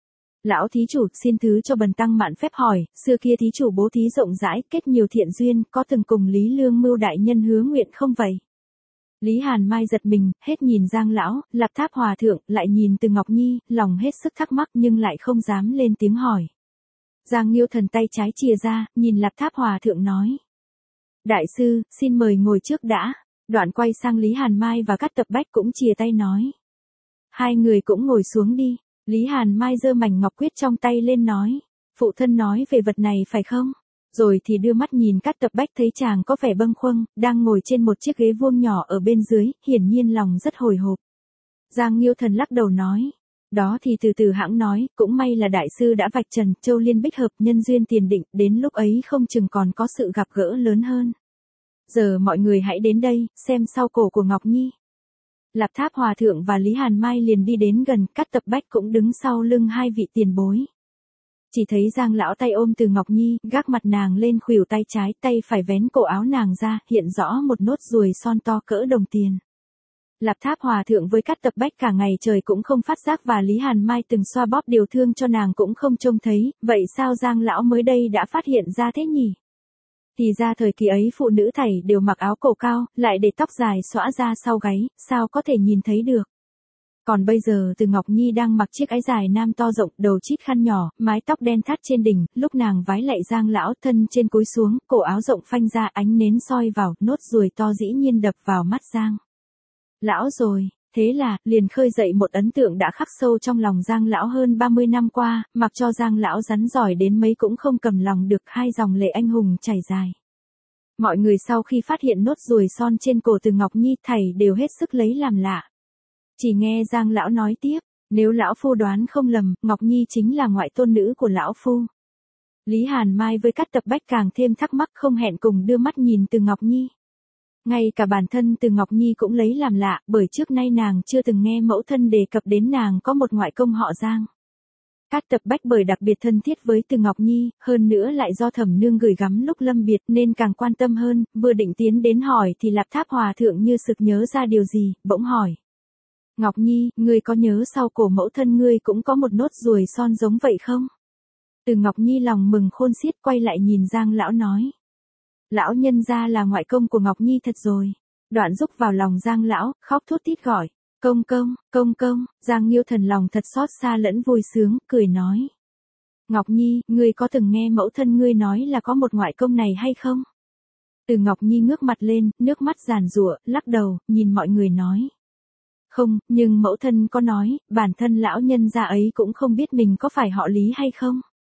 Lão thí chủ, xin thứ cho bần tăng mạn phép hỏi, xưa kia thí chủ bố thí rộng rãi, kết nhiều thiện duyên, có từng cùng Lý Lương Mưu đại nhân hứa nguyện không vậy? Lý Hàn Mai giật mình, hết nhìn Giang lão, Lạp Tháp Hòa Thượng, lại nhìn Từ Ngọc Nhi, lòng hết sức thắc mắc nhưng lại không dám lên tiếng hỏi. Giang Nghiêu Thần tay trái chìa ra, nhìn Lạp Tháp Hòa Thượng nói. Đại sư, xin mời ngồi trước đã. Đoạn quay sang Lý Hàn Mai và Cát Tập Bách cũng chìa tay nói. Hai người cũng ngồi xuống đi. Lý Hàn Mai giơ mảnh ngọc quyết trong tay lên nói. Phụ thân nói về vật này phải không? Rồi thì đưa mắt nhìn Cát Tập Bách thấy chàng có vẻ bâng khuâng, đang ngồi trên một chiếc ghế vuông nhỏ ở bên dưới, hiển nhiên lòng rất hồi hộp. Giang Nghiêu Thần lắc đầu nói. Đó thì từ từ hãng nói, cũng may là đại sư đã vạch trần, Châu Liên Bích Hợp, nhân duyên tiền định, đến lúc ấy không chừng còn có sự gặp gỡ lớn hơn. Giờ mọi người hãy đến đây, xem sau cổ của Ngọc Nhi. Lạp Tháp Hòa Thượng và Lý Hàn Mai liền đi đến gần, Cát Tập Bách cũng đứng sau lưng hai vị tiền bối. Chỉ thấy Giang lão tay ôm Từ Ngọc Nhi, gác mặt nàng lên khuỷu tay trái, tay phải vén cổ áo nàng ra, hiện rõ một nốt ruồi son to cỡ đồng tiền. Lạp Tháp Hòa Thượng với Cát Tập Bách cả ngày trời cũng không phát giác và Lý Hàn Mai từng xoa bóp điều thương cho nàng cũng không trông thấy, vậy sao Giang lão mới đây đã phát hiện ra thế nhỉ? Thì ra thời kỳ ấy phụ nữ thảy đều mặc áo cổ cao, lại để tóc dài xõa ra sau gáy, sao có thể nhìn thấy được. Còn bây giờ Từ Ngọc Nhi đang mặc chiếc áo dài nam to rộng, đầu chít khăn nhỏ, mái tóc đen thắt trên đỉnh, lúc nàng vái lạy Giang lão, thân trên cúi xuống, cổ áo rộng phanh ra, ánh nến soi vào, nốt ruồi to dĩ nhiên đập vào mắt Giang lão rồi. Thế là, liền khơi dậy một ấn tượng đã khắc sâu trong lòng Giang lão hơn 30 năm qua, mặc cho Giang lão rắn giỏi đến mấy cũng không cầm lòng được, hai dòng lệ anh hùng chảy dài. Mọi người sau khi phát hiện nốt ruồi son trên cổ Từ Ngọc Nhi thảy đều hết sức lấy làm lạ. Chỉ nghe Giang lão nói tiếp, nếu lão phu đoán không lầm, Ngọc Nhi chính là ngoại tôn nữ của lão phu. Lý Hàn Mai với Cát Tập Bách càng thêm thắc mắc không hẹn cùng đưa mắt nhìn Từ Ngọc Nhi. Ngay cả bản thân Từ Ngọc Nhi cũng lấy làm lạ, bởi trước nay nàng chưa từng nghe mẫu thân đề cập đến nàng có một ngoại công họ Giang. Cát Tập Bách bởi đặc biệt thân thiết với Từ Ngọc Nhi, hơn nữa lại do Thẩm nương gửi gắm lúc lâm biệt nên càng quan tâm hơn, vừa định tiến đến hỏi thì Lạp Tháp Hòa Thượng như sực nhớ ra điều gì, bỗng hỏi. Ngọc Nhi, ngươi có nhớ sau cổ mẫu thân ngươi cũng có một nốt ruồi son giống vậy không? Từ Ngọc Nhi lòng mừng khôn xiết quay lại nhìn Giang lão nói. Lão nhân gia là ngoại công của Ngọc Nhi thật rồi. Đoạn rúc vào lòng Giang lão, khóc thút thít gọi. Công công, công công, Giang Nghiêu Thần lòng thật xót xa lẫn vui sướng, cười nói. Ngọc Nhi, ngươi có từng nghe mẫu thân ngươi nói là có một ngoại công này hay không? Từ Ngọc Nhi ngước mặt lên, nước mắt giàn giụa, lắc đầu, nhìn mọi người nói. Không, nhưng mẫu thân có nói, bản thân lão nhân gia ấy cũng không biết mình có phải họ Lý hay không.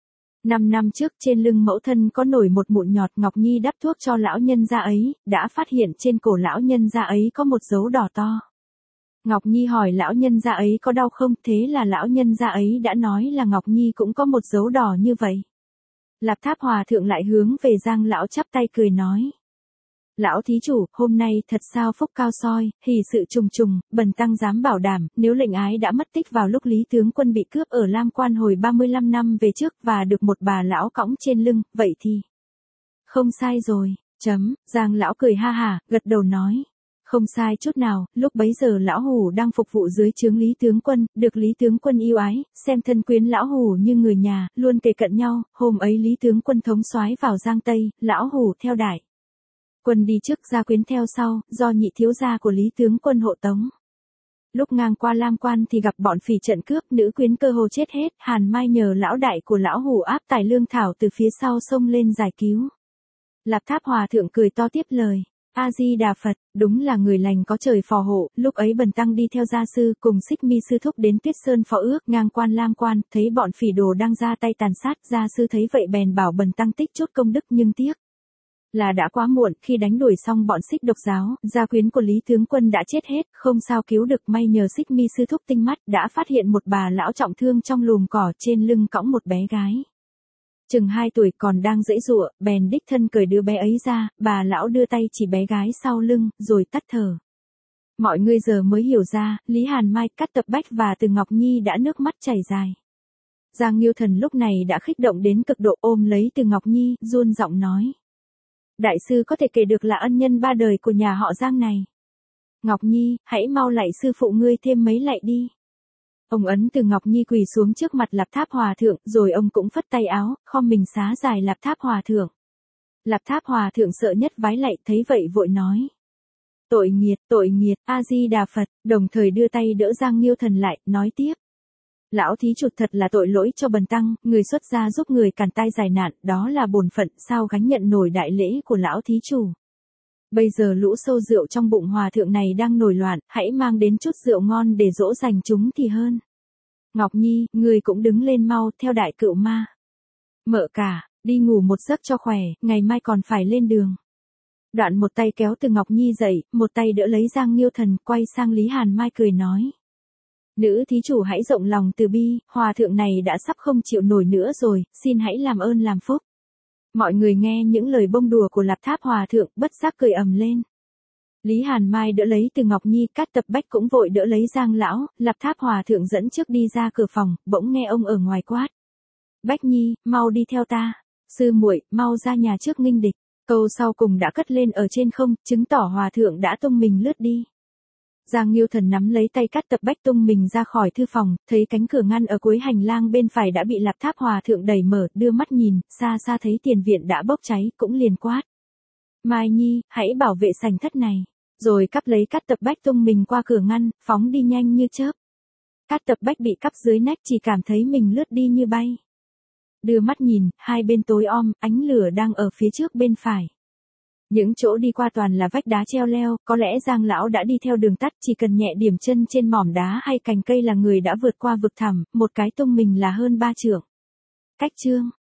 5 năm trước trên lưng mẫu thân có nổi một mụn nhọt, Ngọc Nhi đắp thuốc cho lão nhân gia ấy, đã phát hiện trên cổ lão nhân gia ấy có một dấu đỏ to. Ngọc Nhi hỏi lão nhân gia ấy có đau không, thế là lão nhân gia ấy đã nói là Ngọc Nhi cũng có một dấu đỏ như vậy. Lạp Tháp Hòa Thượng lại hướng về Giang lão chắp tay cười nói. Lão thí chủ, hôm nay thật sao phúc cao soi, hỷ sự trùng trùng, bần tăng dám bảo đảm, nếu lệnh ái đã mất tích vào lúc Lý tướng quân bị cướp ở Lam Quan hồi 35 năm về trước và được một bà lão cõng trên lưng, vậy thì không sai rồi. Giang lão cười ha hả, gật đầu nói. Không sai chút nào, lúc bấy giờ lão hủ đang phục vụ dưới trướng Lý tướng quân, được Lý tướng quân yêu ái, xem thân quyến lão hủ như người nhà, luôn kề cận nhau, hôm ấy Lý tướng quân thống soái vào Giang Tây, lão hủ theo đại quân đi trước, gia quyến theo sau, do nhị thiếu gia của Lý tướng quân hộ tống. Lúc ngang qua Lam Quan thì gặp bọn phỉ trận cướp, nữ quyến cơ hồ chết hết, Hàn Mai nhờ lão đại của lão hủ áp tải lương thảo từ phía sau xông lên giải cứu. Lạp Tháp Hòa Thượng cười to tiếp lời. A Di Đà Phật, đúng là người lành có trời phò hộ, lúc ấy bần tăng đi theo gia sư cùng Xích Mi sư thúc đến Tuyết Sơn phó ước, ngang quan Lam Quan, thấy bọn phỉ đồ đang ra tay tàn sát, gia sư thấy vậy bèn bảo bần tăng tích chút công đức, nhưng tiếc là đã quá muộn, khi đánh đuổi xong bọn Xích độc giáo, gia quyến của Lý tướng quân đã chết hết, không sao cứu được, may nhờ Xích Mi sư thúc tinh mắt đã phát hiện một bà lão trọng thương trong lùm cỏ, trên lưng cõng một bé gái chừng 2 tuổi còn đang giãy giụa, bèn đích thân cởi đứa bé ấy ra, bà lão đưa tay chỉ bé gái sau lưng, rồi tắt thở. Mọi người giờ mới hiểu ra, Lý Hàn Mai, Cát Tập Bách và Từ Ngọc Nhi đã nước mắt chảy dài. Giang Nghiêu Thần lúc này đã kích động đến cực độ, ôm lấy Từ Ngọc Nhi, run giọng nói. Đại sư có thể kể được là ân nhân ba đời của nhà họ Giang này. Ngọc Nhi, hãy mau lạy sư phụ ngươi thêm mấy lạy đi. Ông ấn Từ Ngọc Nhi quỳ xuống trước mặt Lạp Tháp Hòa Thượng, rồi ông cũng phất tay áo, khom mình xá dài Lạp Tháp Hòa Thượng. Lạp Tháp Hòa Thượng sợ nhất vái lạy, thấy vậy vội nói. Tội nghiệt, A-di-đà Phật, đồng thời đưa tay đỡ Giang Nghiêu Thần lại, nói tiếp. Lão thí chủ thật là tội lỗi cho bần tăng, người xuất gia giúp người cản tai giải nạn, đó là bổn phận, sao gánh nhận nổi đại lễ của lão thí chủ. Bây giờ lũ sâu rượu trong bụng hòa thượng này đang nổi loạn, hãy mang đến chút rượu ngon để dỗ dành chúng thì hơn. Ngọc Nhi, người cũng đứng lên mau, theo đại cựu ma. Mợ cả, đi ngủ một giấc cho khỏe, ngày mai còn phải lên đường. Đoạn một tay kéo Từ Ngọc Nhi dậy, một tay đỡ lấy Giang Nghiêu Thần, quay sang Lý Hàn Mai cười nói. Nữ thí chủ hãy rộng lòng từ bi, hòa thượng này đã sắp không chịu nổi nữa rồi, xin hãy làm ơn làm phúc. Mọi người nghe những lời bông đùa của Lạp Tháp Hòa Thượng, bất giác cười ầm lên. Lý Hàn Mai đỡ lấy Từ Ngọc Nhi, Cát Tập Bách cũng vội đỡ lấy Giang Lão, Lạp Tháp Hòa Thượng dẫn trước đi ra cửa phòng, bỗng nghe ông ở ngoài quát. Bách Nhi, mau đi theo ta. Sư muội, mau ra nhà trước nghênh địch. Câu sau cùng đã cất lên ở trên không, chứng tỏ Hòa Thượng đã tung mình lướt đi. Giang Nghiêu Thần nắm lấy tay Cát Tập Bách tung mình ra khỏi thư phòng, thấy cánh cửa ngăn ở cuối hành lang bên phải đã bị Lạp Tháp Hòa Thượng đẩy mở, đưa mắt nhìn, xa xa thấy tiền viện đã bốc cháy, cũng liền quát. Mai Nhi, hãy bảo vệ sảnh thất này. Rồi cắp lấy Cát Tập Bách tung mình qua cửa ngăn, phóng đi nhanh như chớp. Cát Tập Bách bị cắp dưới nách chỉ cảm thấy mình lướt đi như bay. Đưa mắt nhìn, hai bên tối om, ánh lửa đang ở phía trước bên phải. Những chỗ đi qua toàn là vách đá treo leo, có lẽ Giang Lão đã đi theo đường tắt, chỉ cần nhẹ điểm chân trên mỏm đá hay cành cây là người đã vượt qua vực thẳm, một cái tung mình là hơn 3 trượng. Cách chương